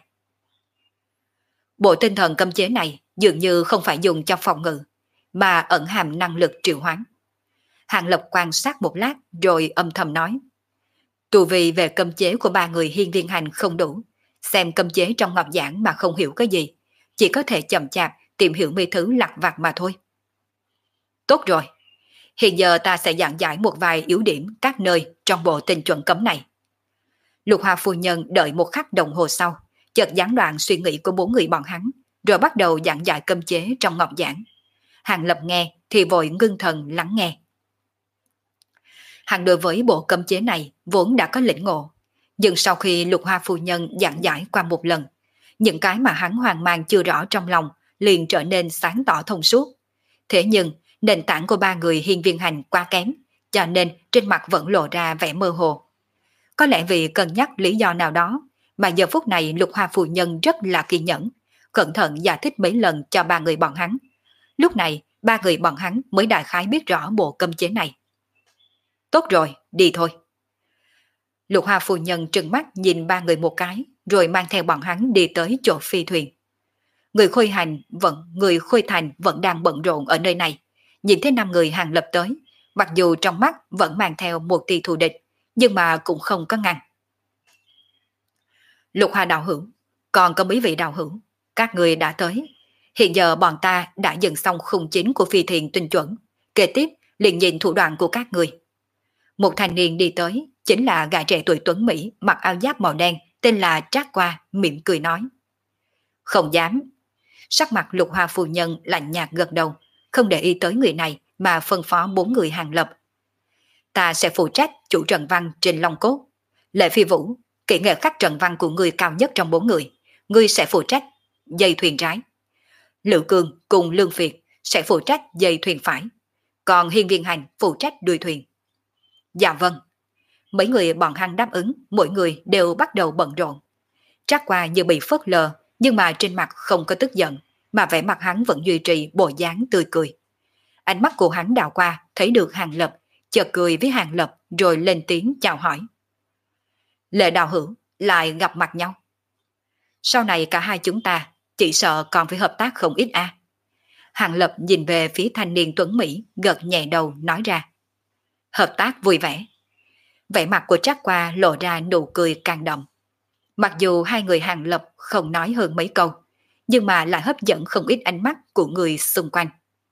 Bộ tinh thần cấm chế này dường như không phải dùng cho phòng ngự, mà ẩn hàm năng lực triệu hoán. Hàng Lập quan sát một lát rồi âm thầm nói. Tu vi về cấm chế của ba người hiên viên hành không đủ, xem cấm chế trong ngọc giảng mà không hiểu cái gì, chỉ có thể chậm chạp tìm hiểu mấy thứ lặt vặt mà thôi. Tốt rồi, hiện giờ ta sẽ giảng giải một vài yếu điểm các nơi trong bộ tinh chuẩn cấm này. Lục Hoa phu nhân đợi một khắc đồng hồ sau, chợt gián đoạn suy nghĩ của bốn người bọn hắn, rồi bắt đầu giảng giải cấm chế trong ngọc giảng. Hàng Lập nghe thì vội ngưng thần lắng nghe. Hàng đối với bộ cấm chế này vốn đã có lĩnh ngộ, nhưng sau khi Lục Hoa phu nhân giảng giải qua một lần, những cái mà hắn hoang mang chưa rõ trong lòng liền trở nên sáng tỏ thông suốt. Thế nhưng nền tảng của ba người hiên viên hành quá kém, cho nên trên mặt vẫn lộ ra vẻ mơ hồ. Có lẽ vì cân nhắc lý do nào đó mà giờ phút này Lục Hoa phu nhân rất là kiên nhẫn, cẩn thận giải thích mấy lần cho ba người bọn hắn. Lúc này ba người bọn hắn mới đại khái biết rõ bộ cấm chế này. Tốt rồi, đi thôi. Lục Hoa phu nhân trừng mắt nhìn ba người một cái, rồi mang theo bọn hắn đi tới chỗ phi thuyền. Người Khôi Hành vẫn người Khôi Thành vẫn đang bận rộn ở nơi này, nhìn thấy năm người Hàng Lập tới, mặc dù trong mắt vẫn mang theo một tia thù địch, nhưng mà cũng không có ngăn. Lục Hà đạo hữu, còn có mấy vị đạo hữu, các người đã tới. Hiện giờ bọn ta đã dừng xong khung chính của phi thuyền tinh chuẩn. Kế tiếp, liền nhìn thủ đoạn của các người. Một thanh niên đi tới, chính là gã trẻ tuổi tuấn Mỹ, mặc áo giáp màu đen, tên là Trác Qua, mỉm cười nói. Không dám. Sắc mặt Lục Hoa phu nhân lạnh nhạt gật đầu, không để ý tới người này mà phân phó bốn người hàng lập. Ta sẽ phụ trách chủ trận văn trên Long Cốt. Lệ Phi Vũ, kỹ nghệ khắc trận văn của người cao nhất trong bốn người, ngươi sẽ phụ trách dây thuyền trái. Lữ Cường cùng Lương Việt sẽ phụ trách dây thuyền phải, còn Hiên Viên Hành phụ trách đuôi thuyền. Dạ vâng. Mấy người bọn hắn đáp ứng, mỗi người đều bắt đầu bận rộn. Trác Qua như bị phớt lờ, nhưng mà trên mặt không có tức giận, mà vẻ mặt hắn vẫn duy trì bộ dáng tươi cười. Ánh mắt của hắn đảo qua, thấy được Hàng Lập, chợt cười với Hàng Lập rồi lên tiếng chào hỏi. Lệ đạo hữu, lại gặp mặt nhau. Sau này cả hai chúng ta chỉ sợ còn phải hợp tác không ít a. À. Hàng Lập nhìn về phía thanh niên tuấn Mỹ, gật nhẹ đầu nói ra. Hợp tác vui vẻ. Vẻ mặt của Trác Qua lộ ra nụ cười càng đậm. Mặc dù hai người Hàng Lập không nói hơn mấy câu, nhưng mà lại hấp dẫn không ít ánh mắt của người xung quanh.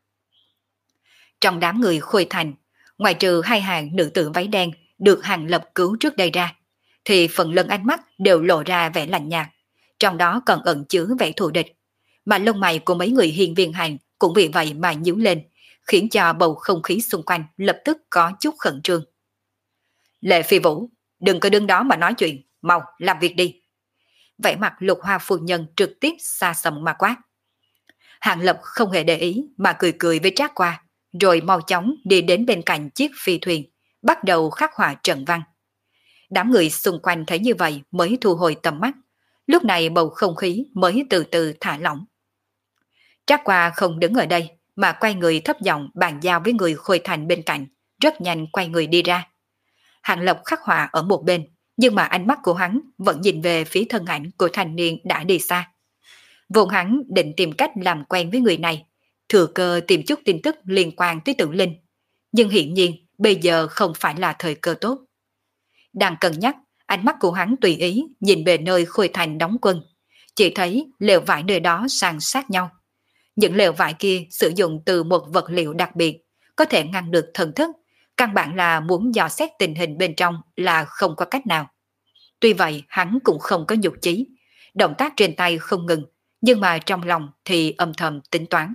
Trong đám người Khôi Thành, ngoài trừ hai hàng nữ tử váy đen được Hàng Lập cứu trước đây ra, thì phần lớn ánh mắt đều lộ ra vẻ lạnh nhạt, trong đó còn ẩn chứa vẻ thù địch, mà lông mày của mấy người Hiên Viên Hành cũng vì vậy mà nhíu lên, khiến cho bầu không khí xung quanh lập tức có chút khẩn trương. Lệ Phi Vũ, đừng có đứng đó mà nói chuyện, mau làm việc đi. Vẻ mặt Lục Hoa phu nhân trực tiếp xa sầm mà quát. Hàng Lập không hề để ý mà cười cười với Trác Qua, rồi mau chóng đi đến bên cạnh chiếc phi thuyền, bắt đầu khắc họa trận văn. Đám người xung quanh thấy như vậy mới thu hồi tầm mắt, lúc này bầu không khí mới từ từ thả lỏng. Trác Qua không đứng ở đây mà quay người thấp giọng bàn giao với người Khôi Thành bên cạnh, rất nhanh quay người đi ra. Hàng Lập khắc họa ở một bên, nhưng mà ánh mắt của hắn vẫn nhìn về phía thân ảnh của thanh niên đã đi xa. Vốn hắn định tìm cách làm quen với người này, thừa cơ tìm chút tin tức liên quan tới Tử Linh, nhưng hiển nhiên bây giờ không phải là thời cơ tốt. Đang cân nhắc, ánh mắt của hắn tùy ý nhìn về nơi Khôi Thành đóng quân, chỉ thấy lều vải nơi đó san sát nhau. Những lều vải kia sử dụng từ một vật liệu đặc biệt, có thể ngăn được thần thức, căn bản là muốn dò xét tình hình bên trong là không có cách nào. Tuy vậy hắn cũng không có nhục chí, động tác trên tay không ngừng, nhưng mà trong lòng thì âm thầm tính toán.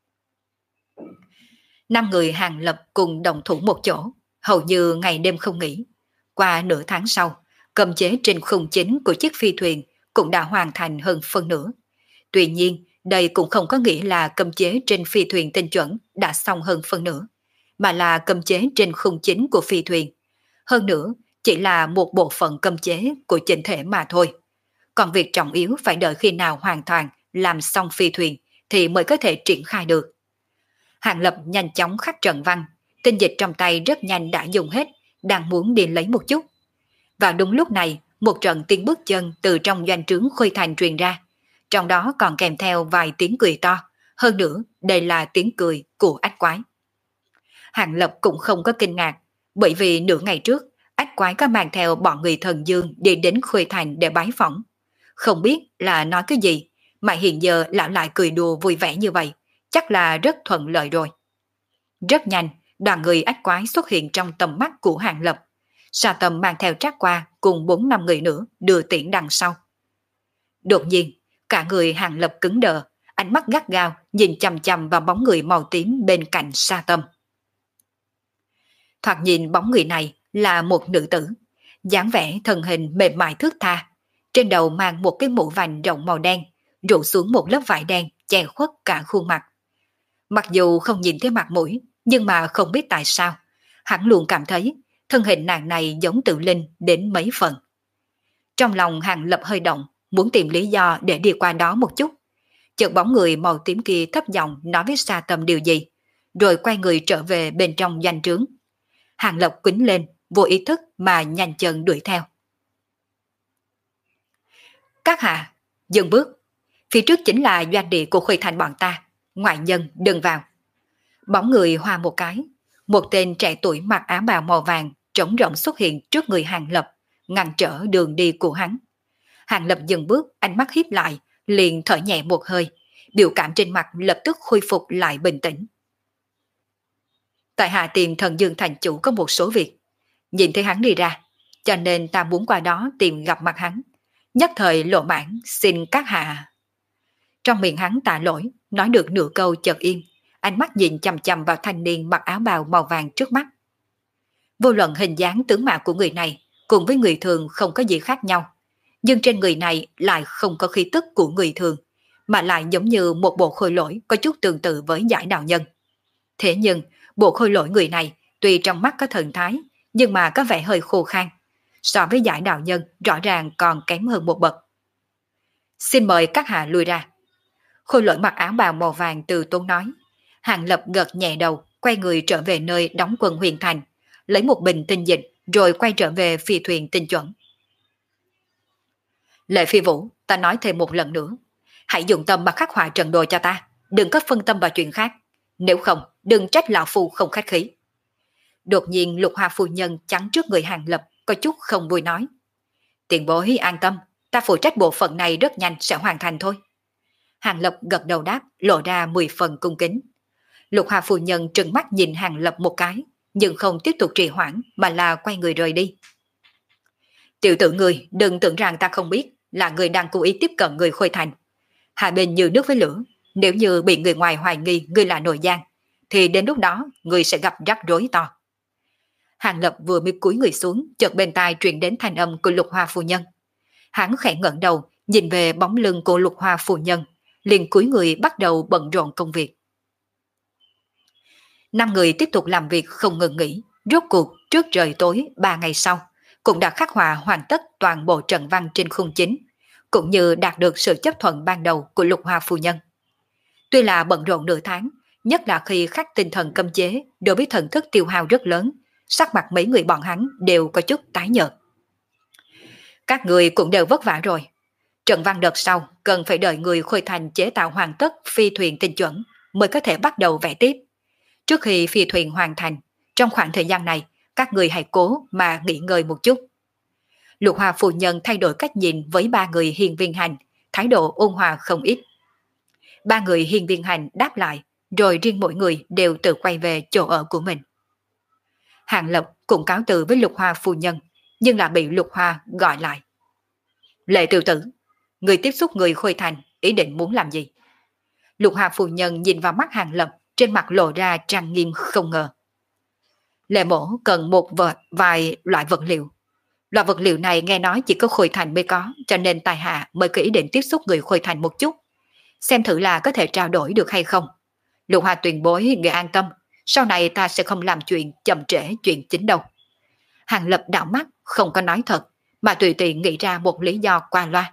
Năm người Hàng Lập cùng đồng thủ một chỗ, hầu như ngày đêm không nghỉ. Qua nửa tháng sau, cầm chế trên khung chính của chiếc phi thuyền cũng đã hoàn thành hơn phân nửa. Tuy nhiên, đây cũng không có nghĩa là cầm chế trên phi thuyền tinh chuẩn đã xong hơn phân nửa, mà là cầm chế trên khung chính của phi thuyền. Hơn nữa, chỉ là một bộ phận cầm chế của chỉnh thể mà thôi. Còn việc trọng yếu phải đợi khi nào hoàn toàn làm xong phi thuyền thì mới có thể triển khai được. Hàng Lập nhanh chóng khắc trận văn, tinh dịch trong tay rất nhanh đã dùng hết, đang muốn đi lấy một chút. Và đúng lúc này, một trận tiếng bước chân từ trong doanh trướng Khôi Thành truyền ra, trong đó còn kèm theo vài tiếng cười to, hơn nữa đây là tiếng cười của ách quái. Hàng Lập cũng không có kinh ngạc, bởi vì nửa ngày trước, ách quái có mang theo bọn người thần dương đi đến Khôi Thành để bái phỏng. Không biết là nói cái gì, mà hiện giờ lão lại cười đùa vui vẻ như vậy, chắc là rất thuận lợi rồi. Rất nhanh, đoàn người ách quái xuất hiện trong tầm mắt của Hàng Lập. Sa Tâm mang theo Trác Qua cùng bốn năm người nữa đưa tiễn đằng sau. Đột nhiên, cả người Hàng Lập cứng đờ, ánh mắt gắt gao nhìn chằm chằm vào bóng người màu tím bên cạnh Sa Tâm. Thoạt nhìn bóng người này là một nữ tử, dáng vẻ thân hình mềm mại thướt tha, trên đầu mang một cái mũ vành rộng màu đen, rủ xuống một lớp vải đen che khuất cả khuôn mặt. Mặc dù không nhìn thấy mặt mũi, nhưng mà không biết tại sao, hắn luôn cảm thấy thân hình nàng này giống Tự Linh đến mấy phần. Trong lòng Hàng Lập hơi động, muốn tìm lý do để đi qua đó một chút. Chợt bóng người màu tím kia thấp giọng nói với Sa Tâm điều gì, rồi quay người trở về bên trong doanh trướng. Hàng Lập quýnh lên, vô ý thức mà nhanh chân đuổi theo. Các hạ, dừng bước. Phía trước chính là doanh địa của Khôi Thành bọn ta, ngoại nhân đừng vào. Bóng người hoa một cái, một tên trẻ tuổi mặc áo bào màu vàng trống rỗng xuất hiện trước người Hàng Lập, ngăn trở đường đi của hắn. Hàng Lập dừng bước, ánh mắt híp lại, liền thở nhẹ một hơi, biểu cảm trên mặt lập tức khôi phục lại bình tĩnh. Tại hạ tìm Thần Dương thành chủ có một số việc, nhìn thấy hắn đi ra, cho nên ta muốn qua đó tìm gặp mặt hắn, nhất thời lộ mãn xin các hạ. Trong miệng hắn tạ lỗi, nói được nửa câu chợt im, ánh mắt nhìn chằm chằm vào thanh niên mặc áo bào màu vàng trước mắt. Vô luận hình dáng tướng mạo của người này cùng với người thường không có gì khác nhau, nhưng trên người này lại không có khí tức của người thường, mà lại giống như một bộ khôi lỗi có chút tương tự với Giải đạo nhân. Thế nhưng, bộ khôi lỗi người này tuy trong mắt có thần thái, nhưng mà có vẻ hơi khô khan. So với Giải đạo nhân rõ ràng còn kém hơn một bậc. Xin mời các hạ lui ra. Khôi lỗi mặc áo bào màu vàng từ tốn nói. Hàng Lập gật nhẹ đầu, quay người trở về nơi đóng quân Huyền Thành, lấy một bình tinh dịch rồi quay trở về phi thuyền tinh chuẩn. Lệ Phi Vũ, ta nói thêm một lần nữa, hãy dùng tâm mà khắc họa trận đồ cho ta, đừng có phân tâm vào chuyện khác, nếu không đừng trách lão phu không khách khí. Đột nhiên Lục Hoa phu nhân chắn trước người Hàng Lập, có chút không vui nói. Tiền bối an tâm, ta phụ trách bộ phận này rất nhanh sẽ hoàn thành thôi. Hàng Lập gật đầu đáp, lộ ra mười phần cung kính. Lục Hoa phu nhân trừng mắt nhìn Hàng Lập một cái, nhưng không tiếp tục trì hoãn mà là quay người rời đi. Tiểu tử người đừng tưởng rằng ta không biết là người đang cố ý tiếp cận người Khôi Thành. Hai bên như nước với lửa, nếu như bị người ngoài hoài nghi người là nội gian, thì đến lúc đó người sẽ gặp rắc rối to. Hàng Lập vừa mới cúi người xuống, chợt bên tai truyền đến thanh âm của Lục Hoa phu nhân. Hắn khẽ ngẩng đầu, nhìn về bóng lưng của Lục Hoa phu nhân, liền cúi người bắt đầu bận rộn công việc. Năm người tiếp tục làm việc không ngừng nghỉ, rốt cuộc trước trời tối ba ngày sau, cũng đã khắc họa hoàn tất toàn bộ trận văn trên khung chính, cũng như đạt được sự chấp thuận ban đầu của Lục Hoa phu nhân. Tuy là bận rộn nửa tháng, nhất là khi khắc tinh thần cấm chế đối với thần thức tiêu hao rất lớn, sắc mặt mấy người bọn hắn đều có chút tái nhợt. Các người cũng đều vất vả rồi. Trận văn đợt sau cần phải đợi người Khôi Thành chế tạo hoàn tất phi thuyền tinh chuẩn mới có thể bắt đầu vẽ tiếp. Trước khi phi thuyền hoàn thành, trong khoảng thời gian này, các người hãy cố mà nghỉ ngơi một chút. Lục Hoa phu nhân thay đổi cách nhìn với ba người Hiên Viên Hành, thái độ ôn hòa không ít. Ba người Hiên Viên Hành đáp lại, rồi riêng mỗi người đều tự quay về chỗ ở của mình. Hàng Lập cũng cáo từ với Lục Hoa phu nhân, nhưng là bị Lục Hoa gọi lại. Lệ tiểu tử, người tiếp xúc người Khôi Thành, ý định muốn làm gì? Lục Hoa phu nhân nhìn vào mắt Hàng Lập, trên mặt lộ ra trang nghiêm không ngờ. Lệ mổ cần một vật, vài loại vật liệu. Loại vật liệu này nghe nói chỉ có Khôi Thành mới có, cho nên tài hạ mới có ý định tiếp xúc người Khôi Thành một chút. Xem thử là có thể trao đổi được hay không. Lục Hoa tuyên bối người an tâm, sau này ta sẽ không làm chuyện chậm trễ chuyện chính đâu. Hàng Lập đảo mắt, không có nói thật, mà tùy tiện nghĩ ra một lý do qua loa.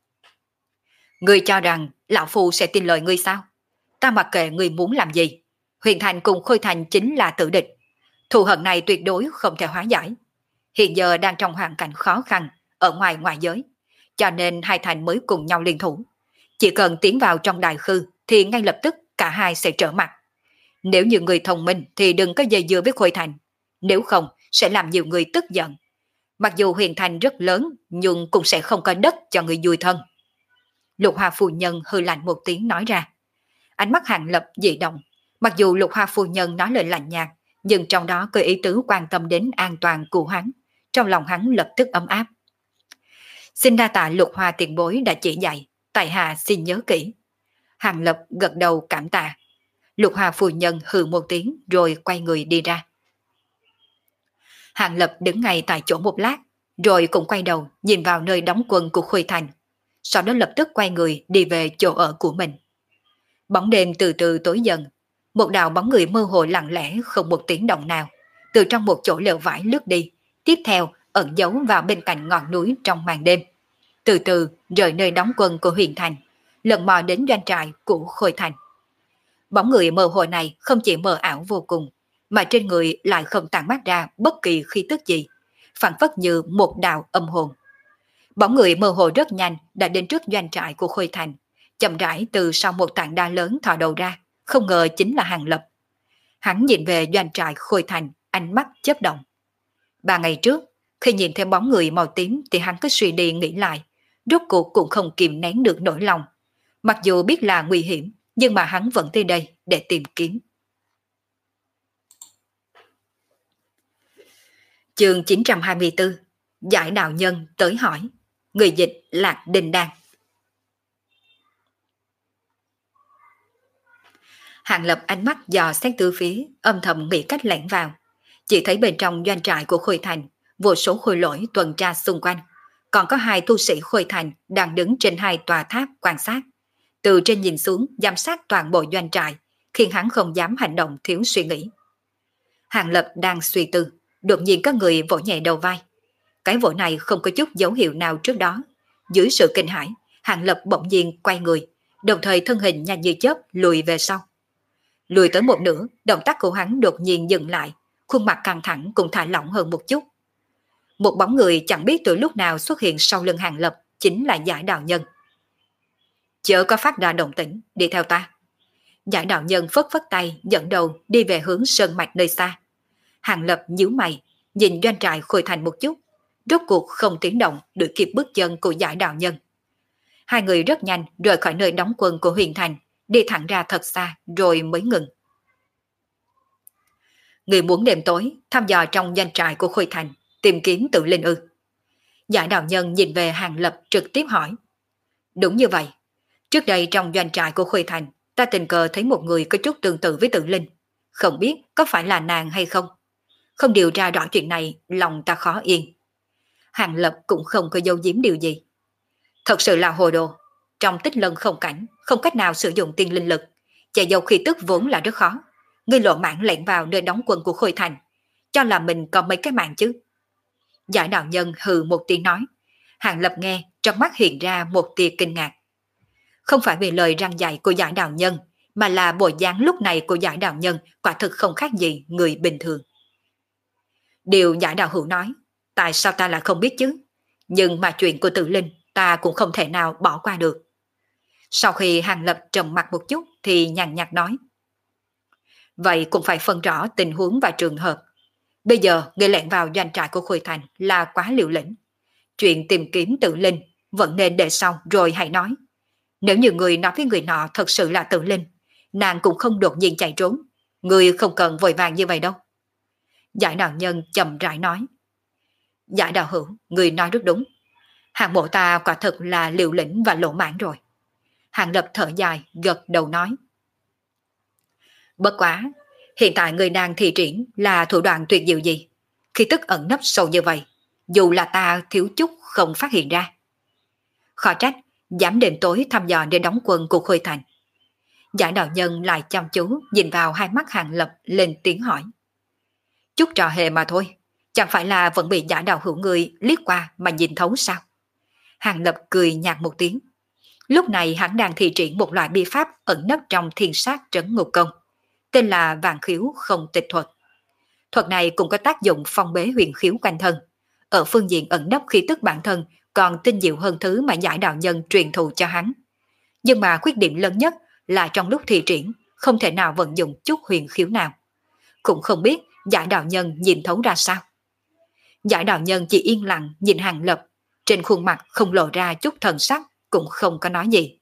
Ngươi cho rằng lão phu sẽ tin lời ngươi sao? Ta mặc kệ ngươi muốn làm gì. Huyền Thành cùng Khôi Thành chính là tử địch. Thù hận này tuyệt đối không thể hóa giải. Hiện giờ đang trong hoàn cảnh khó khăn ở ngoài ngoại giới, cho nên hai thành mới cùng nhau liên thủ. Chỉ cần tiến vào trong đại khư thì ngay lập tức cả hai sẽ trở mặt. Nếu như người thông minh thì đừng có dây dưa với Khôi Thành, nếu không sẽ làm nhiều người tức giận. Mặc dù Huyền Thành rất lớn nhưng cũng sẽ không có đất cho người vui thân. Lục Hoa phu nhân hừ lạnh một tiếng nói ra. Ánh mắt Hàng Lập dị động, mặc dù Lục Hoa phu nhân nói lời lạnh nhạt, nhưng trong đó có ý tứ quan tâm đến an toàn của hắn, trong lòng hắn lập tức ấm áp. Xin đa tạ Lục Hoa tiền bối đã chỉ dạy, tại hạ xin nhớ kỹ. Hàng Lập gật đầu cảm tạ. Lục Hoa phu nhân hừ một tiếng rồi quay người đi ra. Hàng Lập đứng ngay tại chỗ một lát, rồi cũng quay đầu nhìn vào nơi đóng quân của Khôi Thành, sau đó lập tức quay người đi về chỗ ở của mình. Bóng đêm từ từ tối dần, một đạo bóng người mơ hồ lặng lẽ không một tiếng động nào, từ trong một chỗ lều vải lướt đi, tiếp theo ẩn giấu vào bên cạnh ngọn núi trong màn đêm. Từ từ rời nơi đóng quân của Huyền Thành, lần mò đến doanh trại của Khôi Thành. Bóng người mơ hồ này không chỉ mờ ảo vô cùng, mà trên người lại không tản mát ra bất kỳ khí tức gì, phảng phất như một đạo âm hồn. Bóng người mơ hồ rất nhanh đã đến trước doanh trại của Khôi Thành, chậm rãi từ sau một tảng đá lớn thò đầu ra, không ngờ chính là Hàng Lập. Hắn nhìn về doanh trại Khôi Thành, ánh mắt chớp động. Ba ngày trước, khi nhìn thấy bóng người màu tím thì hắn cứ suy đi nghĩ lại, rốt cuộc cũng không kìm nén được nỗi lòng. Mặc dù biết là nguy hiểm, nhưng mà hắn vẫn tới đây để tìm kiếm. Chương chín trăm hai mươi tư. Giải đạo nhân tới hỏi. Người dịch Lạc Đình Đan. Hàng Lập ánh mắt dò xét tứ phía, âm thầm nghĩ cách lẻn vào. Chỉ thấy bên trong doanh trại của Khôi Thành, vô số khôi lỗi tuần tra xung quanh. Còn có hai tu sĩ Khôi Thành đang đứng trên hai tòa tháp quan sát. Từ trên nhìn xuống giám sát toàn bộ doanh trại, khiến hắn không dám hành động thiếu suy nghĩ. Hàng Lập đang suy tư, đột nhiên có người vỗ nhẹ đầu vai. Cái vỗ này không có chút dấu hiệu nào trước đó. Dưới sự kinh hãi, Hàng Lập bỗng nhiên quay người, đồng thời thân hình nhanh như chớp lùi về sau. Lùi tới một nửa, động tác của hắn đột nhiên dừng lại, khuôn mặt căng thẳng cũng thả lỏng hơn một chút. Một bóng người chẳng biết từ lúc nào xuất hiện sau lưng Hàng Lập, chính là Giải Đạo Nhân. Chớ có phát ra động tĩnh, đi theo ta. Giải Đạo Nhân phất phất tay dẫn đầu đi về hướng sơn mạch nơi xa. Hàng Lập nhíu mày, nhìn doanh trại Khôi Thành một chút, rốt cuộc không tiếng động đuổi kịp bước chân của Giải Đạo Nhân. Hai người rất nhanh rời khỏi nơi đóng quân của Huyền Thành, đi thẳng ra thật xa rồi mới ngừng. Người muốn đêm tối thăm dò trong doanh trại của Khôi Thành, tìm kiếm Tự Linh ư? Giải Đạo Nhân nhìn về Hàng Lập trực tiếp hỏi. Đúng như vậy. Trước đây trong doanh trại của Khôi Thành, ta tình cờ thấy một người có chút tương tự với Tự Linh. Không biết có phải là nàng hay không? Không điều tra rõ chuyện này, lòng ta khó yên. Hàng Lập cũng không có giấu giếm điều gì. Thật sự là hồ đồ. Trong Tích Lân không cảnh, không cách nào sử dụng tiên linh lực. Chạy dầu khi tức vốn là rất khó. Ngươi lộ mạng lẻn vào nơi đóng quân của Khôi Thành, cho là mình có mấy cái mạng chứ. Giải Đạo Nhân hừ một tiếng nói. Hàng Lập nghe, trong mắt hiện ra một tia kinh ngạc. Không phải vì lời răng dạy của Giải Đạo Nhân, mà là bộ dáng lúc này của Giải Đạo Nhân quả thực không khác gì người bình thường. Điều Giải Đạo Hữu nói, tại sao ta lại không biết chứ? Nhưng mà chuyện của Tự Linh ta cũng không thể nào bỏ qua được. Sau khi Hàng Lập trầm mặt một chút thì nhàn nhạt nói. Vậy cũng phải phân rõ tình huống và trường hợp. Bây giờ người lẻn vào doanh trại của Khôi Thành là quá liều lĩnh. Chuyện tìm kiếm Tự Linh vẫn nên để sau rồi hãy nói. Nếu như người nói với người nọ thật sự là Tự Linh, nàng cũng không đột nhiên chạy trốn. Người không cần vội vàng như vậy đâu. Giải Đạo Nhân chậm rãi nói. Giải Đạo Hữu, người nói rất đúng. Hàng bộ ta quả thật là liều lĩnh và lỗ mãn rồi. Hàng Lập thở dài, gật đầu nói. Bất quá, hiện tại người đang thi triển là thủ đoạn tuyệt diệu gì? Khi tức ẩn nấp sâu như vậy, dù là ta thiếu chút không phát hiện ra. Khó trách, dám đêm tối thăm dò để đóng quân của Khôi Thành. Giải Đạo Nhân lại chăm chú nhìn vào hai mắt Hàng Lập lên tiếng hỏi. Chút trò hề mà thôi, chẳng phải là vẫn bị Giả Đạo Hữu người liếc qua mà nhìn thấu sao? Hàng Lập cười nhạt một tiếng. Lúc này hắn đang thi triển một loại bi pháp ẩn nấp trong thiên sát trấn ngục công, tên là Vạn Khiếu Không Tịch Thuật. Thuật này cũng có tác dụng phong bế huyền khiếu quanh thân. Ở phương diện ẩn nấp khí tức bản thân còn tinh diệu hơn thứ mà Giải Đạo Nhân truyền thụ cho hắn. Nhưng mà khuyết điểm lớn nhất là trong lúc thi triển không thể nào vận dụng chút huyền khiếu nào. Cũng không biết Giải Đạo Nhân nhìn thấu ra sao. Giải Đạo Nhân chỉ yên lặng nhìn Hàng Lập, trên khuôn mặt không lộ ra chút thần sắc, cũng không có nói gì.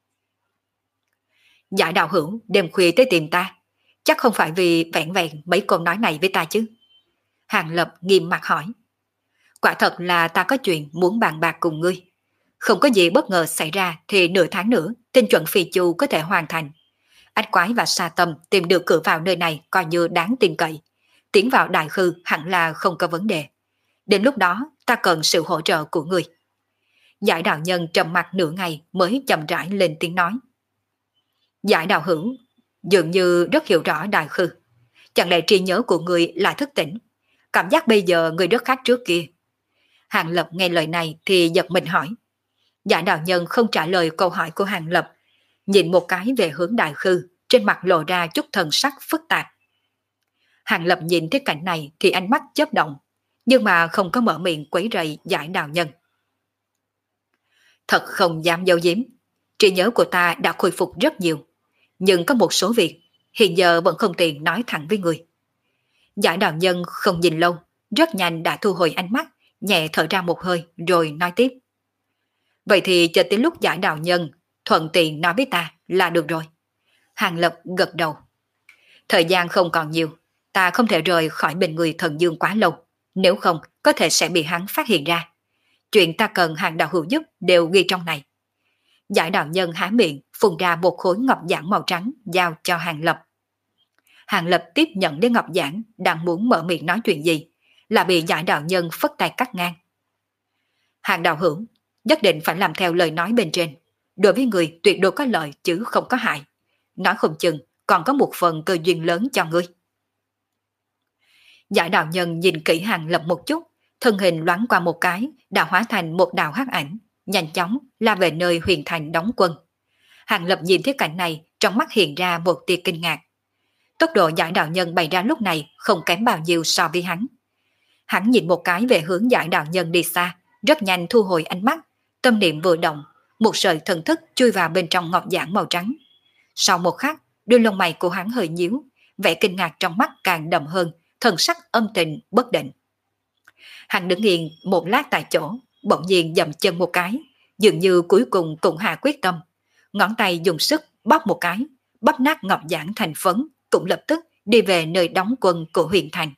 Giải Đạo Hữu đêm khuya tới tìm ta, chắc không phải vì vẹn vẹn mấy câu nói này với ta chứ? Hàng Lập nghiêm mặt hỏi. Quả thật là ta có chuyện muốn bàn bạc cùng ngươi. Không có gì bất ngờ xảy ra thì nửa tháng nữa tinh chuẩn phi chu có thể hoàn thành. Ách Quái và Sa Tâm tìm được cửa vào nơi này coi như đáng tin cậy. Tiến vào đại khư hẳn là không có vấn đề. Đến lúc đó ta cần sự hỗ trợ của ngươi. Giải Đạo Nhân trầm mặt nửa ngày mới chậm rãi lên tiếng nói. Giải Đạo Hữu dường như rất hiểu rõ đại khư. Chẳng lẽ trí nhớ của ngươi lại thức tỉnh? Cảm giác bây giờ ngươi rất khác trước kia. Hàng Lập nghe lời này thì giật mình hỏi. Giải Đạo Nhân không trả lời câu hỏi của Hàng Lập, nhìn một cái về hướng đại khư, trên mặt lộ ra chút thần sắc phức tạp. Hàng Lập nhìn thấy cảnh này thì ánh mắt chớp động, nhưng mà không có mở miệng quấy rầy Giải Đạo Nhân. Thật không dám giấu giếm, trí nhớ của ta đã khôi phục rất nhiều, nhưng có một số việc hiện giờ vẫn không tiện nói thẳng với người. Giải Đạo Nhân không nhìn lâu, rất nhanh đã thu hồi ánh mắt, nhẹ thở ra một hơi rồi nói tiếp. Vậy thì chờ tới lúc giải đạo nhân, thuận tiện nói với ta là được rồi. Hàng Lập gật đầu. Thời gian không còn nhiều, ta không thể rời khỏi bên người thần dương quá lâu, nếu không có thể sẽ bị hắn phát hiện ra. Chuyện ta cần Hàng đạo hữu giúp đều ghi trong này. Giải đạo nhân há miệng, phun ra một khối ngọc giản màu trắng giao cho Hàng Lập. Hàng Lập tiếp nhận lấy ngọc giản, đang muốn mở miệng nói chuyện gì, là bị giải đạo nhân phất tay cắt ngang. Hàng đạo hữu, nhất định phải làm theo lời nói bên trên. Đối với người tuyệt đối có lợi chứ không có hại. Nói không chừng còn có một phần cơ duyên lớn cho ngươi. Giải đạo nhân nhìn kỹ Hàng Lập một chút, thân hình loáng qua một cái, đã hóa thành một đạo hắc ảnh, nhanh chóng la về nơi huyền thành đóng quân. Hàng Lập nhìn thấy cảnh này, trong mắt hiện ra một tia kinh ngạc. Tốc độ giải đạo nhân bày ra lúc này không kém bao nhiêu so với hắn. Hắn nhìn một cái về hướng giải đạo nhân đi xa, rất nhanh thu hồi ánh mắt, tâm niệm vừa động, một sợi thần thức chui vào bên trong ngọc giản màu trắng. Sau một khắc, đôi lông mày của hắn hơi nhíu, vẻ kinh ngạc trong mắt càng đậm hơn, thần sắc âm tình bất định. Hắn đứng yên một lát tại chỗ, bỗng nhiên dậm chân một cái, dường như cuối cùng cũng hạ quyết tâm. Ngón tay dùng sức bóp một cái, bóp nát ngọc giản thành phấn, cũng lập tức đi về nơi đóng quân của huyền thành.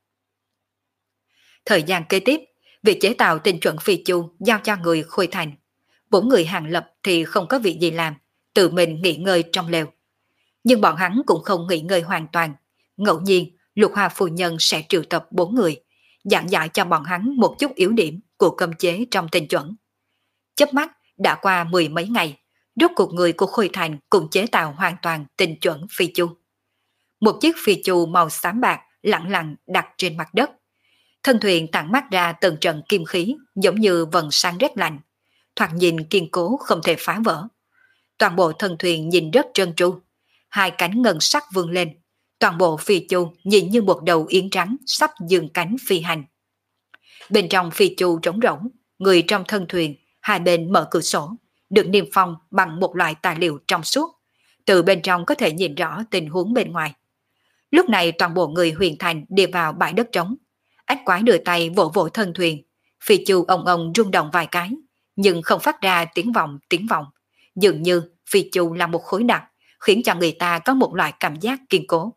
Thời gian kế tiếp, việc chế tạo tinh chuẩn phi chu giao cho người Khôi Thành. Bốn người Hàng Lập thì không có việc gì làm, tự mình nghỉ ngơi trong lều. Nhưng bọn hắn cũng không nghỉ ngơi hoàn toàn. Ngẫu nhiên, Lục Hoa phu nhân sẽ triệu tập bốn người, giảng giải cho bọn hắn một chút yếu điểm của cấm chế trong tinh chuẩn. Chớp mắt đã qua mười mấy ngày, rốt cuộc người của Khôi Thành cùng chế tạo hoàn toàn tinh chuẩn phi chu. Một chiếc phi chu màu xám bạc lặng lặng đặt trên mặt đất. Thân thuyền tản mát ra từng trận kim khí giống như vầng sáng rét lạnh, thoạt nhìn kiên cố không thể phá vỡ. Toàn bộ thân thuyền nhìn rất trơn tru, hai cánh ngân sắc vươn lên, toàn bộ phi chu nhìn như một đầu yến trắng sắp dương cánh phi hành. Bên trong phi chu trống rỗng, người trong thân thuyền hai bên mở cửa sổ, được niêm phong bằng một loại tài liệu trong suốt, từ bên trong có thể nhìn rõ tình huống bên ngoài. Lúc này toàn bộ người huyền thành đi vào bãi đất trống. Ách quái đưa tay vỗ vỗ thân thuyền, phi chu ông ông rung động vài cái, nhưng không phát ra tiếng vọng tiếng vọng, dường như phi chu là một khối đặc, khiến cho người ta có một loại cảm giác kiên cố.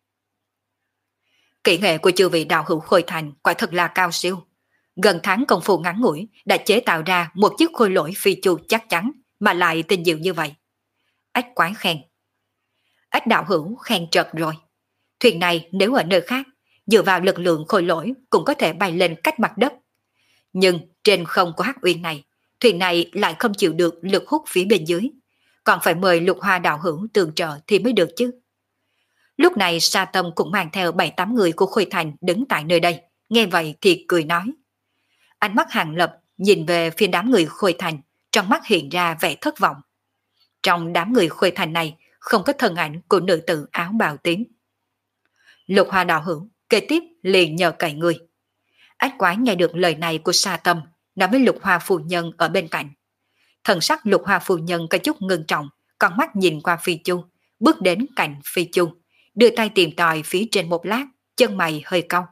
Kỹ nghệ của chư vị đạo hữu Khôi Thành quả thật là cao siêu. Gần tháng công phu ngắn ngủi đã chế tạo ra một chiếc khôi lỗi phi chu chắc chắn mà lại tinh diệu như vậy. Ách quái khen. Ách đạo hữu khen trật rồi. Thuyền này nếu ở nơi khác, dựa vào lực lượng khôi lỗi cũng có thể bay lên cách mặt đất. Nhưng trên không có hắc uyên này, thuyền này lại không chịu được lực hút phía bên dưới. Còn phải mời Lục Hoa đạo hữu tường trợ thì mới được chứ. Lúc này Sa Tâm cũng mang theo bảy tám người của Khôi Thành đứng tại nơi đây, nghe vậy thì cười nói. Ánh mắt Hàng Lập nhìn về phía đám người Khôi Thành, trong mắt hiện ra vẻ thất vọng. Trong đám người Khôi Thành này không có thân ảnh của nữ tử áo bào tím. Lục Hoa đạo hữu kế tiếp liền nhờ cậy người. Ách quái nghe được lời này của Sa Tâm, nói với Lục Hoa phu nhân ở bên cạnh. Thần sắc Lục Hoa phu nhân có chút ngưng trọng, con mắt nhìn qua phi chu, bước đến cạnh phi chu, đưa tay tìm tòi phía trên một lát, chân mày hơi cau.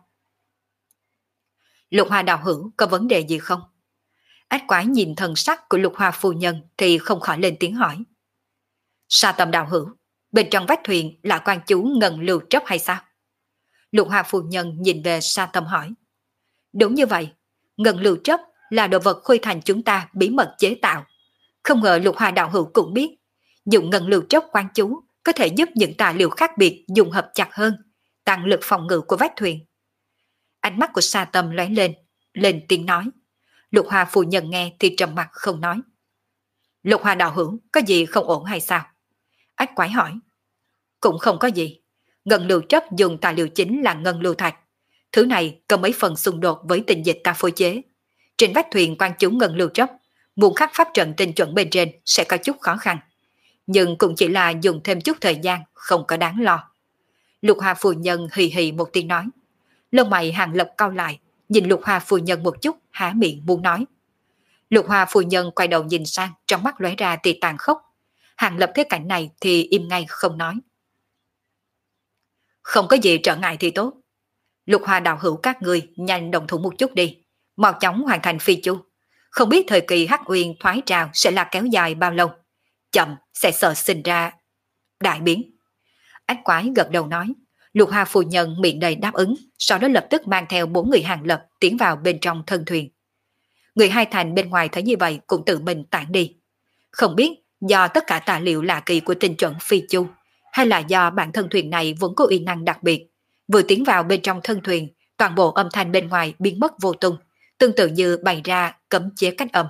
Lục Hoa đạo hữu có vấn đề gì không? Ách quái nhìn thần sắc của Lục Hoa phu nhân thì không khỏi lên tiếng hỏi. Sa Tâm đạo hữu, bên trong vách thuyền là quan chú ngân lưu trốc hay sao? Lục Hoa phu nhân nhìn về Sa Tâm hỏi. Đúng như vậy, ngân lưu trốc là đồ vật Khôi Thành chúng ta bí mật chế tạo. Không ngờ Lục Hoa đạo hữu cũng biết, dùng ngân lưu trốc quan chú có thể giúp những tài liệu khác biệt dùng hợp chặt hơn, tăng lực phòng ngự của vách thuyền. Ánh mắt của Sa Tâm lóe lên, lên tiếng nói. Lục Hoa phu nhân nghe thì trầm mặt không nói. Lục Hoa đạo hữu có gì không ổn hay sao? Ách quái hỏi. Cũng không có gì. Ngân lưu trốc dùng tài liệu chính là ngân lưu thạch. Thứ này có mấy phần xung đột với tình dịch ta phối chế. Trên vách thuyền quan chú ngân lưu trốc, muốn khắc pháp trận tinh chuẩn bên trên sẽ có chút khó khăn. Nhưng cũng chỉ là dùng thêm chút thời gian, không có đáng lo. Lục Hoa phu nhân hì hì một tiếng nói. Lông mày Hàng Lập cau lại, nhìn Lục Hoa phu nhân một chút, há miệng muốn nói. Lục Hoa phu nhân quay đầu nhìn sang, trong mắt lóe ra tia tàn khốc. Hàng Lập thấy cảnh này thì im ngay không nói. Không có gì trở ngại thì tốt. Lục Hoa đạo hữu các người nhanh động thủ một chút đi, mau chóng hoàn thành phi chu. Không biết thời kỳ Hắc Uyên thoái trào sẽ là kéo dài bao lâu. Chậm sẽ sợ sinh ra đại biến. Ách quái gật đầu nói. Lục Hoa phu nhân miệng đầy đáp ứng, sau đó lập tức mang theo bốn người Hàng Lập tiến vào bên trong thân thuyền. Người hai thành bên ngoài thấy như vậy cũng tự mình tản đi. Không biết do tất cả tài liệu lạ kỳ của tinh chuẩn phi chu, hay là do bản thân thuyền này vốn có uy năng đặc biệt. Vừa tiến vào bên trong thân thuyền, toàn bộ âm thanh bên ngoài biến mất vô tung, tương tự như bày ra cấm chế cách âm.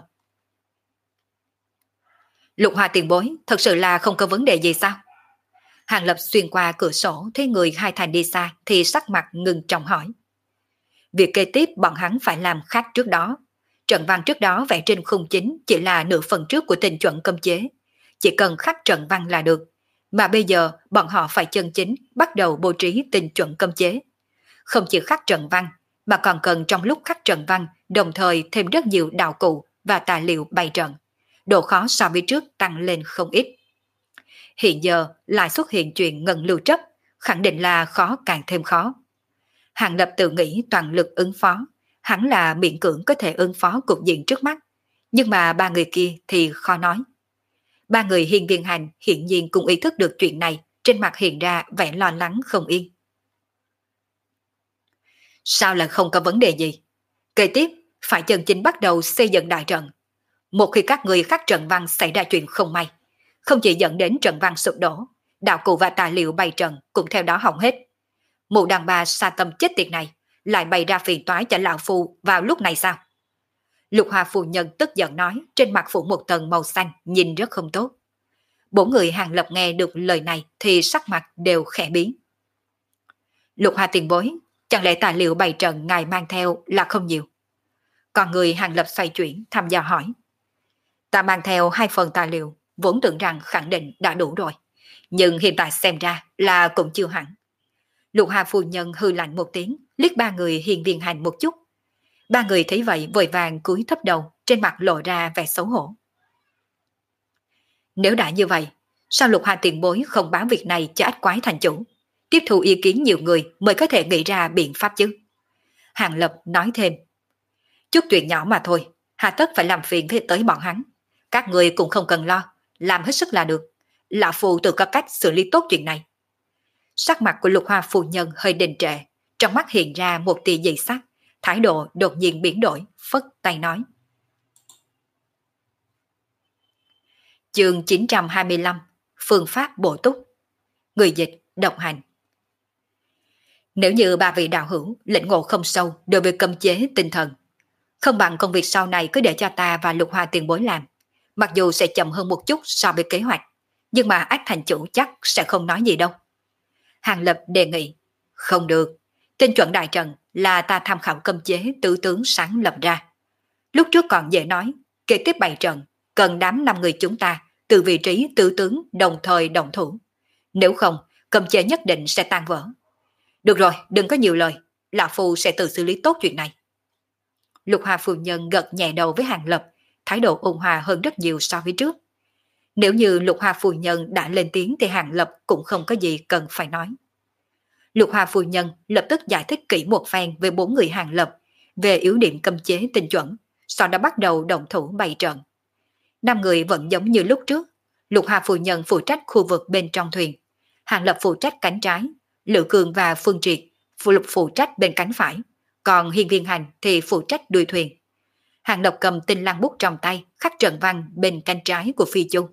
Lục Hoa tiền bối, thật sự là không có vấn đề gì sao? Hàng Lập xuyên qua cửa sổ thấy người hai thành đi xa thì sắc mặt ngừng trọng hỏi. Việc kế tiếp bọn hắn phải làm khác trước đó. Trận văn trước đó vẽ trên khung chính chỉ là nửa phần trước của tinh chuẩn cấm chế. Chỉ cần khắc trận văn là được. Mà bây giờ bọn họ phải chân chính bắt đầu bố trí tinh chuẩn cấm chế. Không chỉ khắc trận văn, mà còn cần trong lúc khắc trận văn đồng thời thêm rất nhiều đạo cụ và tài liệu bày trận. Độ khó so với trước tăng lên không ít. Hiện giờ lại xuất hiện chuyện ngân lưu chấp, khẳng định là khó càng thêm khó. Hàng Lập tự nghĩ toàn lực ứng phó, hẳn là miễn cưỡng có thể ứng phó cục diện trước mắt. Nhưng mà ba người kia thì khó nói. Ba người Hiên Viên Hành hiện nhiên cũng ý thức được chuyện này, trên mặt hiện ra vẻ lo lắng không yên. Sao là không có vấn đề gì? Kế tiếp, phải chân chính bắt đầu xây dựng đại trận. Một khi các người khắc trận văn xảy ra chuyện không may, không chỉ dẫn đến trận văn sụp đổ, đạo cụ và tài liệu bày trận cũng theo đó hỏng hết. Mụ đàn bà sa tâm chết tiệt này lại bày ra phiền toái cho lão phu vào lúc này sao? Lục Hoa phu nhân tức giận nói, trên mặt phủ một tầng màu xanh nhìn rất không tốt. Bốn người Hàng Lập nghe được lời này thì sắc mặt đều khẽ biến. Lục Hoa tiền bối, chẳng lẽ tài liệu bày trận ngài mang theo là không nhiều? Còn người Hàng Lập xoay chuyển thăm dò hỏi. Ta mang theo hai phần tài liệu, vốn tưởng rằng khẳng định đã đủ rồi. Nhưng hiện tại xem ra là cũng chưa hẳn. Lục Hoa phu nhân hư lạnh một tiếng, liếc ba người Hiên Viên Hành một chút. Ba người thấy vậy vội vàng cúi thấp đầu, trên mặt lộ ra vẻ xấu hổ. Nếu đã như vậy, sao Lục Hoa tiền bối không báo việc này cho Ách Quái thành chủ? Tiếp thu ý kiến nhiều người mới có thể nghĩ ra biện pháp chứ. Hàng Lập nói thêm. Chút chuyện nhỏ mà thôi, hà tất phải làm phiền tới bọn hắn. Các người cũng không cần lo, làm hết sức là được. Lão phu tự có cách xử lý tốt chuyện này. Sắc mặt của Lục Hoa phu nhân hơi đình trệ, trong mắt hiện ra một tia dị sắc, thái độ đột nhiên biến đổi, phất tay nói. Chương chín trăm hai mươi lăm, phương pháp bổ túc. Người dịch, độc hành. Nếu như ba vị đạo hữu lĩnh ngộ không sâu đối với cấm chế tinh thần, không bằng công việc sau này cứ để cho ta và Lục Hoa tiền bối làm. Mặc dù sẽ chậm hơn một chút so với kế hoạch, nhưng mà Ách thành chủ chắc sẽ không nói gì đâu. Hàng Lập đề nghị. Không được, tinh chuẩn đại trận là ta tham khảo cấm chế tứ tướng sáng lập ra. Lúc trước còn dễ nói, kế tiếp bày trận cần đám năm người chúng ta từ vị trí tứ tướng đồng thời đồng thủ. Nếu không, cấm chế nhất định sẽ tan vỡ. Được rồi, đừng có nhiều lời, lão phu sẽ tự xử lý tốt chuyện này. Lục Hoa phu nhân gật nhẹ đầu với Hàng Lập, thái độ ôn hòa hơn rất nhiều so với trước. Nếu như Lục Hoa phu nhân đã lên tiếng thì Hàng Lập cũng không có gì cần phải nói. Lục Hoa phu nhân lập tức giải thích kỹ một phen về bốn người Hàng Lập, về yếu điểm cấm chế tinh chuẩn, sau đó bắt đầu động thủ bày trận. Năm người vẫn giống như lúc trước. Lục Hoa phu nhân phụ trách khu vực bên trong thuyền, Hàng Lập phụ trách cánh trái, Lữ Cường và Phương Triệt phụ lục phụ trách bên cánh phải, còn Hiên Viên Hành thì phụ trách đuôi thuyền. Hàng Lập cầm tinh lăng bút trong tay, khắc trận văn bên cánh trái của phi chu.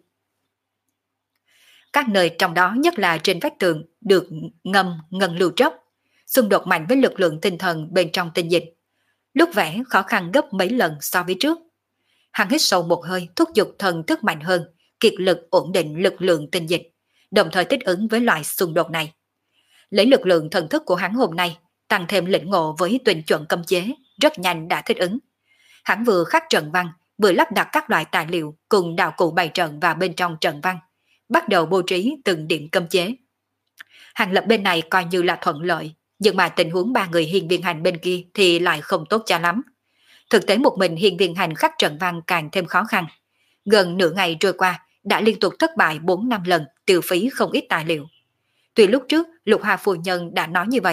Các nơi trong đó, nhất là trên vách tường, được ngâm ngân lưu trấp, xung đột mạnh với lực lượng tinh thần bên trong tinh dịch. Lúc vẽ khó khăn gấp mấy lần so với trước. Hắn hít sâu một hơi, thúc giục thần thức mạnh hơn, kiệt lực ổn định lực lượng tinh dịch, đồng thời thích ứng với loại xung đột này. Lấy lực lượng thần thức của hắn hôm nay, tăng thêm lĩnh ngộ với tuyển chuẩn cấm chế, rất nhanh đã thích ứng. Hắn vừa khắc trận văn, vừa lắp đặt các loại tài liệu cùng đạo cụ bày trận vào bên trong trận văn, bắt đầu bố trí từng điểm cấm chế. Hàng Lập bên này coi như là thuận lợi, nhưng mà tình huống ba người Hiên Viên Hành bên kia thì lại không tốt cho lắm. Thực tế một mình Hiên Viên Hành khắc trận văn càng thêm khó khăn. Gần nửa ngày trôi qua, đã liên tục thất bại bốn năm lần, tiêu phí không ít tài liệu. Tuy lúc trước Lục Hoa phu nhân đã nói như vậy,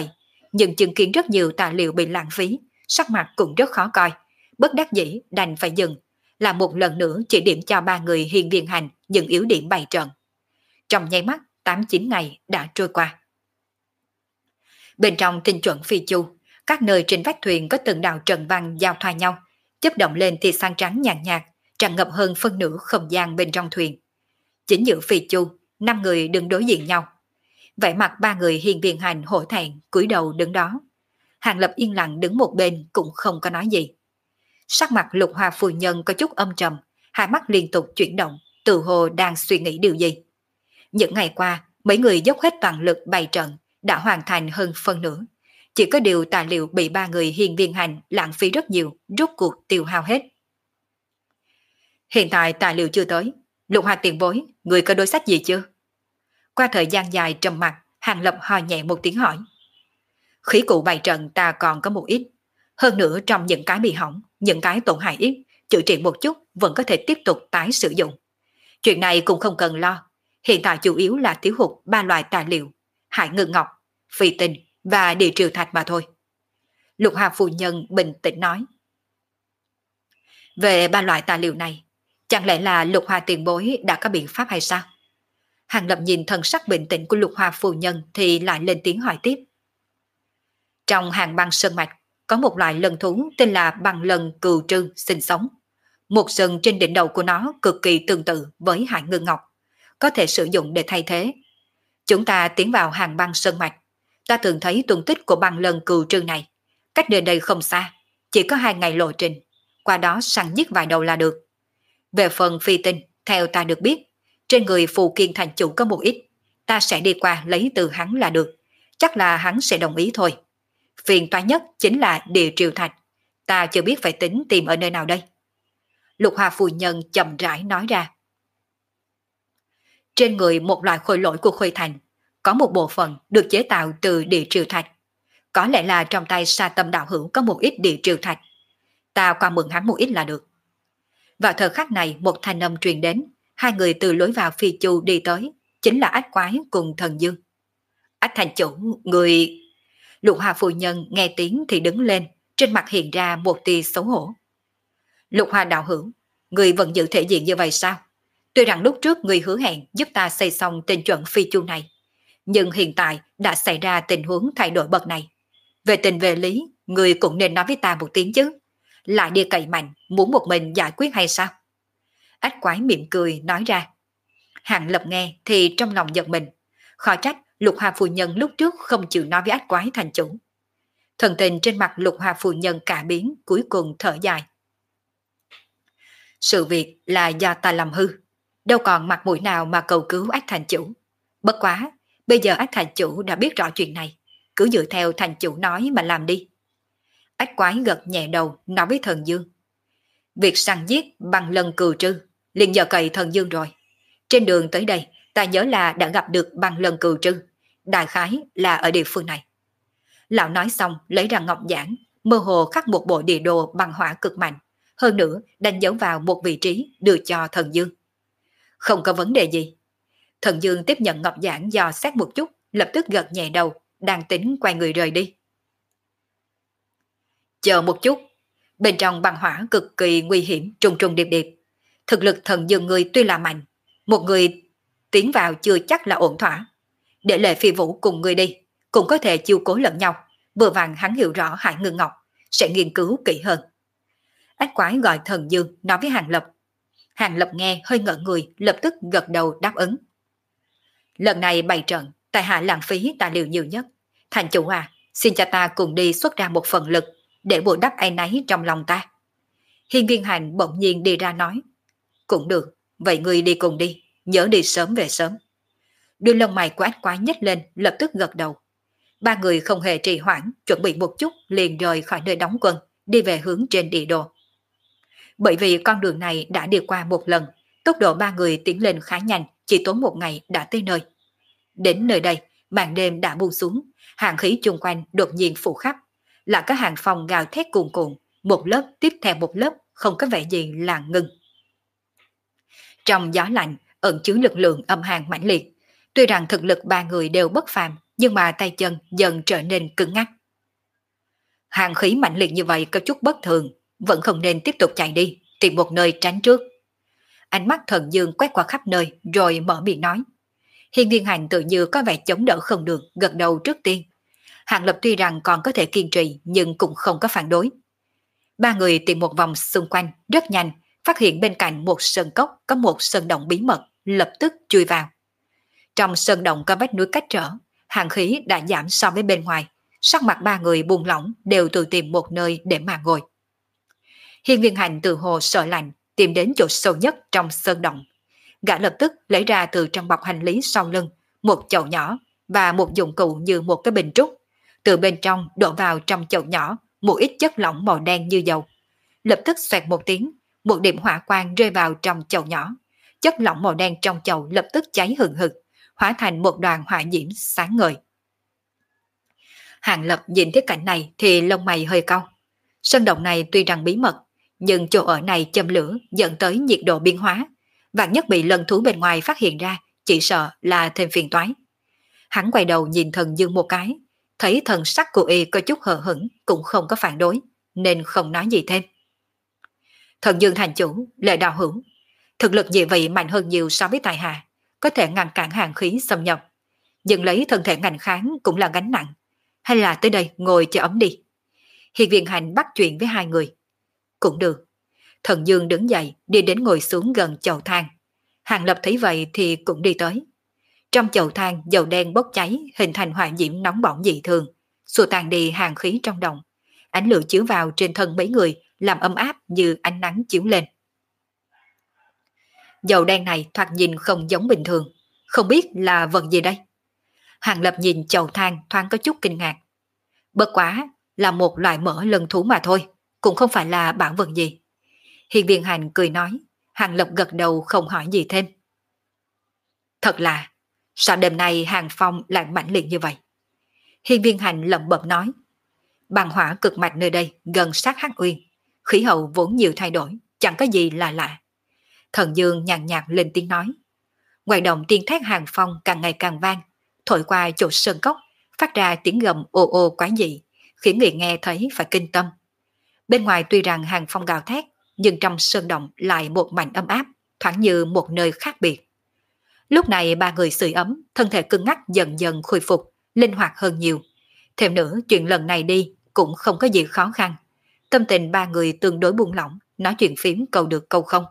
nhưng chứng kiến rất nhiều tài liệu bị lãng phí, sắc mặt cũng rất khó coi, bất đắc dĩ đành phải dừng, là một lần nữa chỉ điểm cho ba người hiền viên hành những yếu điểm bày trận. Trong nháy mắt, tám chín ngày đã trôi qua. Bên trong tinh chuẩn phi chu, các nơi trên vách thuyền có từng đạo trận văn giao thoa nhau, chớp động lên tia sáng trắng nhàn nhạt, tràn ngập hơn phân nửa không gian bên trong thuyền. Chính giữa phi chu, năm người đứng đối diện nhau. Vẻ mặt ba người hiền viên hành hổ thẹn cúi đầu đứng đó. Hàng Lập yên lặng đứng một bên cũng không có nói gì. Sắc mặt Lục Hoa phu nhân có chút âm trầm, hai mắt liên tục chuyển động, tự hồ đang suy nghĩ điều gì. Những ngày qua, mấy người dốc hết toàn lực bày trận, đã hoàn thành hơn phân nửa. Chỉ có điều tài liệu bị ba người hiền viên hành lãng phí rất nhiều, rốt cuộc tiêu hao hết. Hiện tại tài liệu chưa tới. Lục Hoa tiền bối, người có đối sách gì chưa? Qua thời gian dài trầm mặc, Hàng Lập ho nhẹ một tiếng hỏi. Khí cụ bày trận ta còn có một ít. Hơn nữa trong những cái bị hỏng, những cái tổn hại ít, chữa trị một chút vẫn có thể tiếp tục tái sử dụng. Chuyện này cũng không cần lo. Hiện tại chủ yếu là thiếu hụt ba loại tài liệu: hải ngư ngọc, phi tinh và địa triều thạch mà thôi. Lục Hoa phu nhân bình tĩnh nói. Về ba loại tài liệu này, chẳng lẽ là Lục Hoa tiền bối đã có biện pháp hay sao? Hàng Lập nhìn thần sắc bình tĩnh của Lục Hoa phu nhân thì lại lên tiếng hỏi tiếp. Trong hàng băng sơn mạch, có một loại lân thú tên là băng lân cừu trư sinh sống. Một sừng trên đỉnh đầu của nó cực kỳ tương tự với hải ngư ngọc, có thể sử dụng để thay thế. Chúng ta tiến vào hàng băng sơn mạch, ta thường thấy tung tích của băng lân cừu trư này. Cách nơi đây không xa, chỉ có hai ngày lộ trình, qua đó săn giết vài đầu là được. Về phần phi tinh, theo ta được biết, trên người Phù Kiên thành chủ có một ít, ta sẽ đi qua lấy từ hắn là được, chắc là hắn sẽ đồng ý thôi. Phiền toái nhất chính là địa triều thạch, ta chưa biết phải tính tìm ở nơi nào đây. Lục Hoa phu nhân chậm rãi nói ra. Trên người một loại khôi lỗi của Khôi Thành, có một bộ phận được chế tạo từ địa triều thạch. Có lẽ là trong tay Sa Tâm đạo hữu có một ít địa triều thạch, ta qua mượn hắn một ít là được. Vào thời khắc này một thanh âm truyền đến, hai người từ lối vào phi chu đi tới, chính là Ách Quái cùng Thần Dương. Ách thành chủ, người... Lục Hoa phu nhân nghe tiếng thì đứng lên, trên mặt hiện ra một tia xấu hổ. Lục Hoa đạo hữu, người vẫn giữ thể diện như vậy sao? Tuy rằng lúc trước người hứa hẹn giúp ta xây xong tên chuẩn phi chu này, nhưng hiện tại đã xảy ra tình huống thay đổi bậc này. Về tình về lý, người cũng nên nói với ta một tiếng chứ. Lại đi cậy mạnh, muốn một mình giải quyết hay sao? Ách Quái mỉm cười nói ra. Hàng Lập nghe thì trong lòng giật mình, khó trách Lục Hoa phu nhân lúc trước không chịu nói với Ách Quái thành chủ. Thần tình trên mặt Lục Hoa phu nhân cả biến, cuối cùng thở dài. Sự việc là do ta làm hư, đâu còn mặt mũi nào mà cầu cứu Ách thành chủ. Bất quá, bây giờ Ách thành chủ đã biết rõ chuyện này, cứ dựa theo thành chủ nói mà làm đi. Ách Quái gật nhẹ đầu nói với Thần Dương. Việc săn giết bằng lần cừu trư liền nhờ cậy Thần Dương rồi. Trên đường tới đây ta nhớ là đã gặp được bằng lần cừu trư, đại khái là ở địa phương này. Lão nói xong lấy ra ngọc giản, mơ hồ khắc một bộ địa đồ bằng hỏa cực mạnh, hơn nữa đánh dấu vào một vị trí đưa cho Thần Dương. Không có vấn đề gì. Thần Dương tiếp nhận ngọc giản dò xét một chút, lập tức gật nhẹ đầu, đang tính quay người rời đi. Chờ một chút, bên trong băng hỏa cực kỳ nguy hiểm, trùng trùng điệp điệp. Thực lực Thần Dương người tuy là mạnh, một người tiến vào chưa chắc là ổn thỏa. Để Lệ Phi Vũ cùng người đi, cũng có thể chiêu cố lẫn nhau. Vừa vàng hắn hiểu rõ Hải Ngư Ngọc, sẽ nghiên cứu kỹ hơn. Ách Quái gọi Thần Dương nói với Hàng Lập. Hàng Lập nghe hơi ngỡ người, lập tức gật đầu đáp ứng. Lần này bày trận, tại hạ lãng phí tài liệu nhiều nhất. Thành chủ à, xin cho ta cùng đi xuất ra một phần lực, để bù đắp áy náy trong lòng ta. Hiên Viên Hành bỗng nhiên đi ra nói. Cũng được, vậy ngươi đi cùng đi, nhớ đi sớm về sớm. Đôi lông mày của Ách Quái nhếch lên, lập tức gật đầu. Ba người không hề trì hoãn, chuẩn bị một chút liền rời khỏi nơi đóng quân, đi về hướng trên địa đồ. Bởi vì con đường này đã đi qua một lần, tốc độ ba người tiến lên khá nhanh, chỉ tốn một ngày đã tới nơi. Đến nơi đây, màn đêm đã buông xuống, hàng khí chung quanh đột nhiên phủ khắp, là các hàng phòng gào thét cuồn cuộn, một lớp tiếp theo một lớp, không có vẻ gì là ngừng. Trong gió lạnh ẩn chứa lực lượng âm hàn mãnh liệt. Tuy rằng thực lực ba người đều bất phàm, nhưng mà tay chân dần trở nên cứng ngắc. Hàng khí mạnh liệt như vậy có chút bất thường, vẫn không nên tiếp tục chạy đi, tìm một nơi tránh trước. Ánh mắt Thần Dương quét qua khắp nơi rồi mở miệng nói. Hiên Viên Hành tự như có vẻ chống đỡ không được, gật đầu trước tiên. Hàng Lập tuy rằng còn có thể kiên trì nhưng cũng không có phản đối. Ba người tìm một vòng xung quanh rất nhanh, phát hiện bên cạnh một sơn cốc có một sơn động bí mật, lập tức chui vào. Trong sơn động có vách núi cách trở, hàng khí đã giảm so với bên ngoài, sắc mặt ba người buông lỏng đều tự tìm một nơi để mà ngồi. Hiên Viên Hành từ hồ sợ lạnh, tìm đến chỗ sâu nhất trong sơn động. Gã lập tức lấy ra từ trong bọc hành lý sau lưng một chậu nhỏ và một dụng cụ như một cái bình trúc. Từ bên trong đổ vào trong chậu nhỏ một ít chất lỏng màu đen như dầu. Lập tức xoẹt một tiếng, một điểm hỏa quang rơi vào trong chậu nhỏ. Chất lỏng màu đen trong chậu lập tức cháy hừng hực, hóa thành một đoàn hỏa diễm sáng ngời. Hàng Lập nhìn thấy cảnh này thì lông mày hơi cau. Sơn động này tuy rằng bí mật, nhưng chỗ ở này châm lửa dẫn tới nhiệt độ biến hóa. Vạn nhất bị lân thú bên ngoài phát hiện ra, chỉ sợ là thêm phiền toái. Hắn quay đầu nhìn Thần Dương một cái, thấy thần sắc của y có chút hờ hững, cũng không có phản đối, nên không nói gì thêm. Thần Dương thành chủ, Lệ Đạo Hữu, thực lực địa vị mạnh hơn nhiều so với tài hạ, có thể ngăn cản hàng khí xâm nhập, nhưng lấy thân thể ngành kháng cũng là gánh nặng. Hay là tới đây ngồi cho ấm đi. Hiên Viên Hành bắt chuyện với hai người. Cũng được. Thần Dương đứng dậy đi đến ngồi xuống gần chậu than. Hàng Lập thấy vậy thì cũng đi tới. Trong chậu than dầu đen bốc cháy hình thành hỏa diễm nóng bỏng dị thường, xua tan đi hàng khí trong động. Ánh lửa chiếu vào trên thân mấy người làm ấm áp như ánh nắng chiếu lên. Dầu đen này thoạt nhìn không giống bình thường, không biết là vật gì đây. Hàng Lập nhìn chậu than thoáng có chút kinh ngạc. Bất quá là một loại mỡ lân thú mà thôi, cũng không phải là bản vật gì. Hiên Viên Hành cười nói. Hàng Lập gật đầu không hỏi gì thêm. Thật là, sao đêm nay Hàng Phong lại mạnh liệt như vậy? Hiên Viên Hành lẩm bẩm nói. Băng hỏa cực mạch nơi đây gần sát Hắc Uyên, khí hậu vốn nhiều thay đổi, chẳng có gì là lạ. Thần Dương nhàn nhạt lên tiếng nói. Ngoài động tiên thét Hàng Phong càng ngày càng vang, thổi qua chỗ sơn cốc, phát ra tiếng gầm ồ ồ quái dị, khiến người nghe thấy phải kinh tâm. Bên ngoài tuy rằng Hàng Phong gào thét, nhưng trong sơn động lại một mảnh ấm áp, thoáng như một nơi khác biệt. Lúc này ba người sưởi ấm, thân thể cứng ngắc dần dần khôi phục, linh hoạt hơn nhiều. Thêm nữa, chuyện lần này đi cũng không có gì khó khăn. Tâm tình ba người tương đối buông lỏng, nói chuyện phím câu được câu không.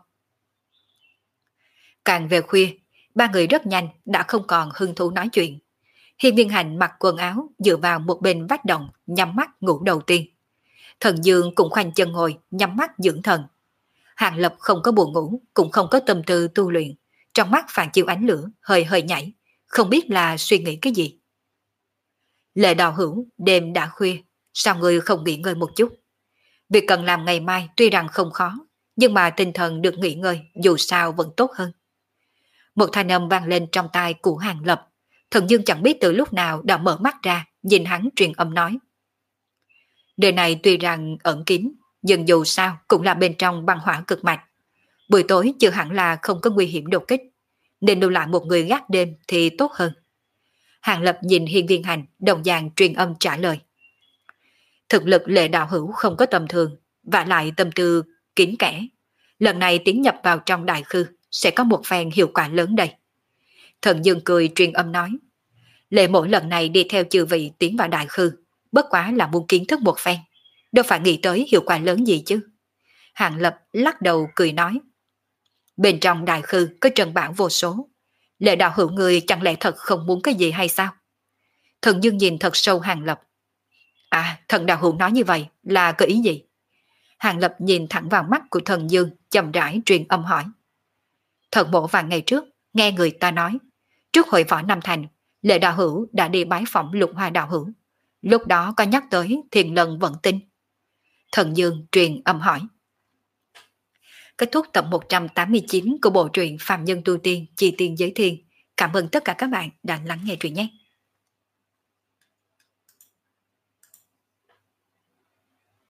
Càng về khuya, ba người rất nhanh đã không còn hứng thú nói chuyện. Hiên Viên Hành mặc quần áo dựa vào một bên vách động, nhắm mắt ngủ đầu tiên. Thần Dương cũng khoanh chân ngồi, nhắm mắt dưỡng thần. Hàng Lập không có buồn ngủ, cũng không có tâm tư tu luyện, trong mắt phản chiếu ánh lửa, hơi hơi nhảy, không biết là suy nghĩ cái gì. Lệ Đạo Hữu, đêm đã khuya, sao ngươi không nghỉ ngơi một chút? Việc cần làm ngày mai tuy rằng không khó, nhưng mà tinh thần được nghỉ ngơi dù sao vẫn tốt hơn. Một thanh âm vang lên trong tai của Hàng Lập. Thần Dương chẳng biết từ lúc nào đã mở mắt ra, nhìn hắn truyền âm nói. Đời này tuy rằng ẩn kín, nhưng dù sao cũng là bên trong băng hỏa cực mạch. Buổi tối chưa hẳn là không có nguy hiểm đột kích, nên lưu lại một người gác đêm thì tốt hơn. Hàng Lập nhìn Hiên Viên Hành, đồng dạng truyền âm trả lời. Thực lực Lệ Đạo Hữu không có tầm thường, và lại tâm tư kín kẽ. Lần này tiến nhập vào trong đại khư, sẽ có một phen hiệu quả lớn đây. Thần Dương cười truyền âm nói. Lệ mỗi lần này đi theo chư vị tiến vào đại khư, bất quá là muốn kiến thức một phen, đâu phải nghĩ tới hiệu quả lớn gì chứ. Hàng Lập lắc đầu cười nói. Bên trong đại khư có trần bản vô số, Lệ Đạo Hữu người chẳng lẽ thật không muốn cái gì hay sao? Thần Dương nhìn thật sâu Hàng Lập. À, thần Đạo Hữu nói như vậy là có ý gì? Hàng Lập nhìn thẳng vào mắt của thần Dương, chậm rãi truyền âm hỏi. Thần mộ vài ngày trước, nghe người ta nói, trước hội võ Nam Thành, Lệ Đạo Hữu đã đi bái phỏng Lục Hoa Đạo Hữu. Lúc đó có nhắc tới Thiền Lần Vận Tinh. Thần Dương truyền âm hỏi. Kết thúc tập một trăm tám mươi chín của bộ truyện Phàm Nhân Tu Tiên Chi Tiên Giới Thiên. Cảm ơn tất cả các bạn đã lắng nghe truyện nhé.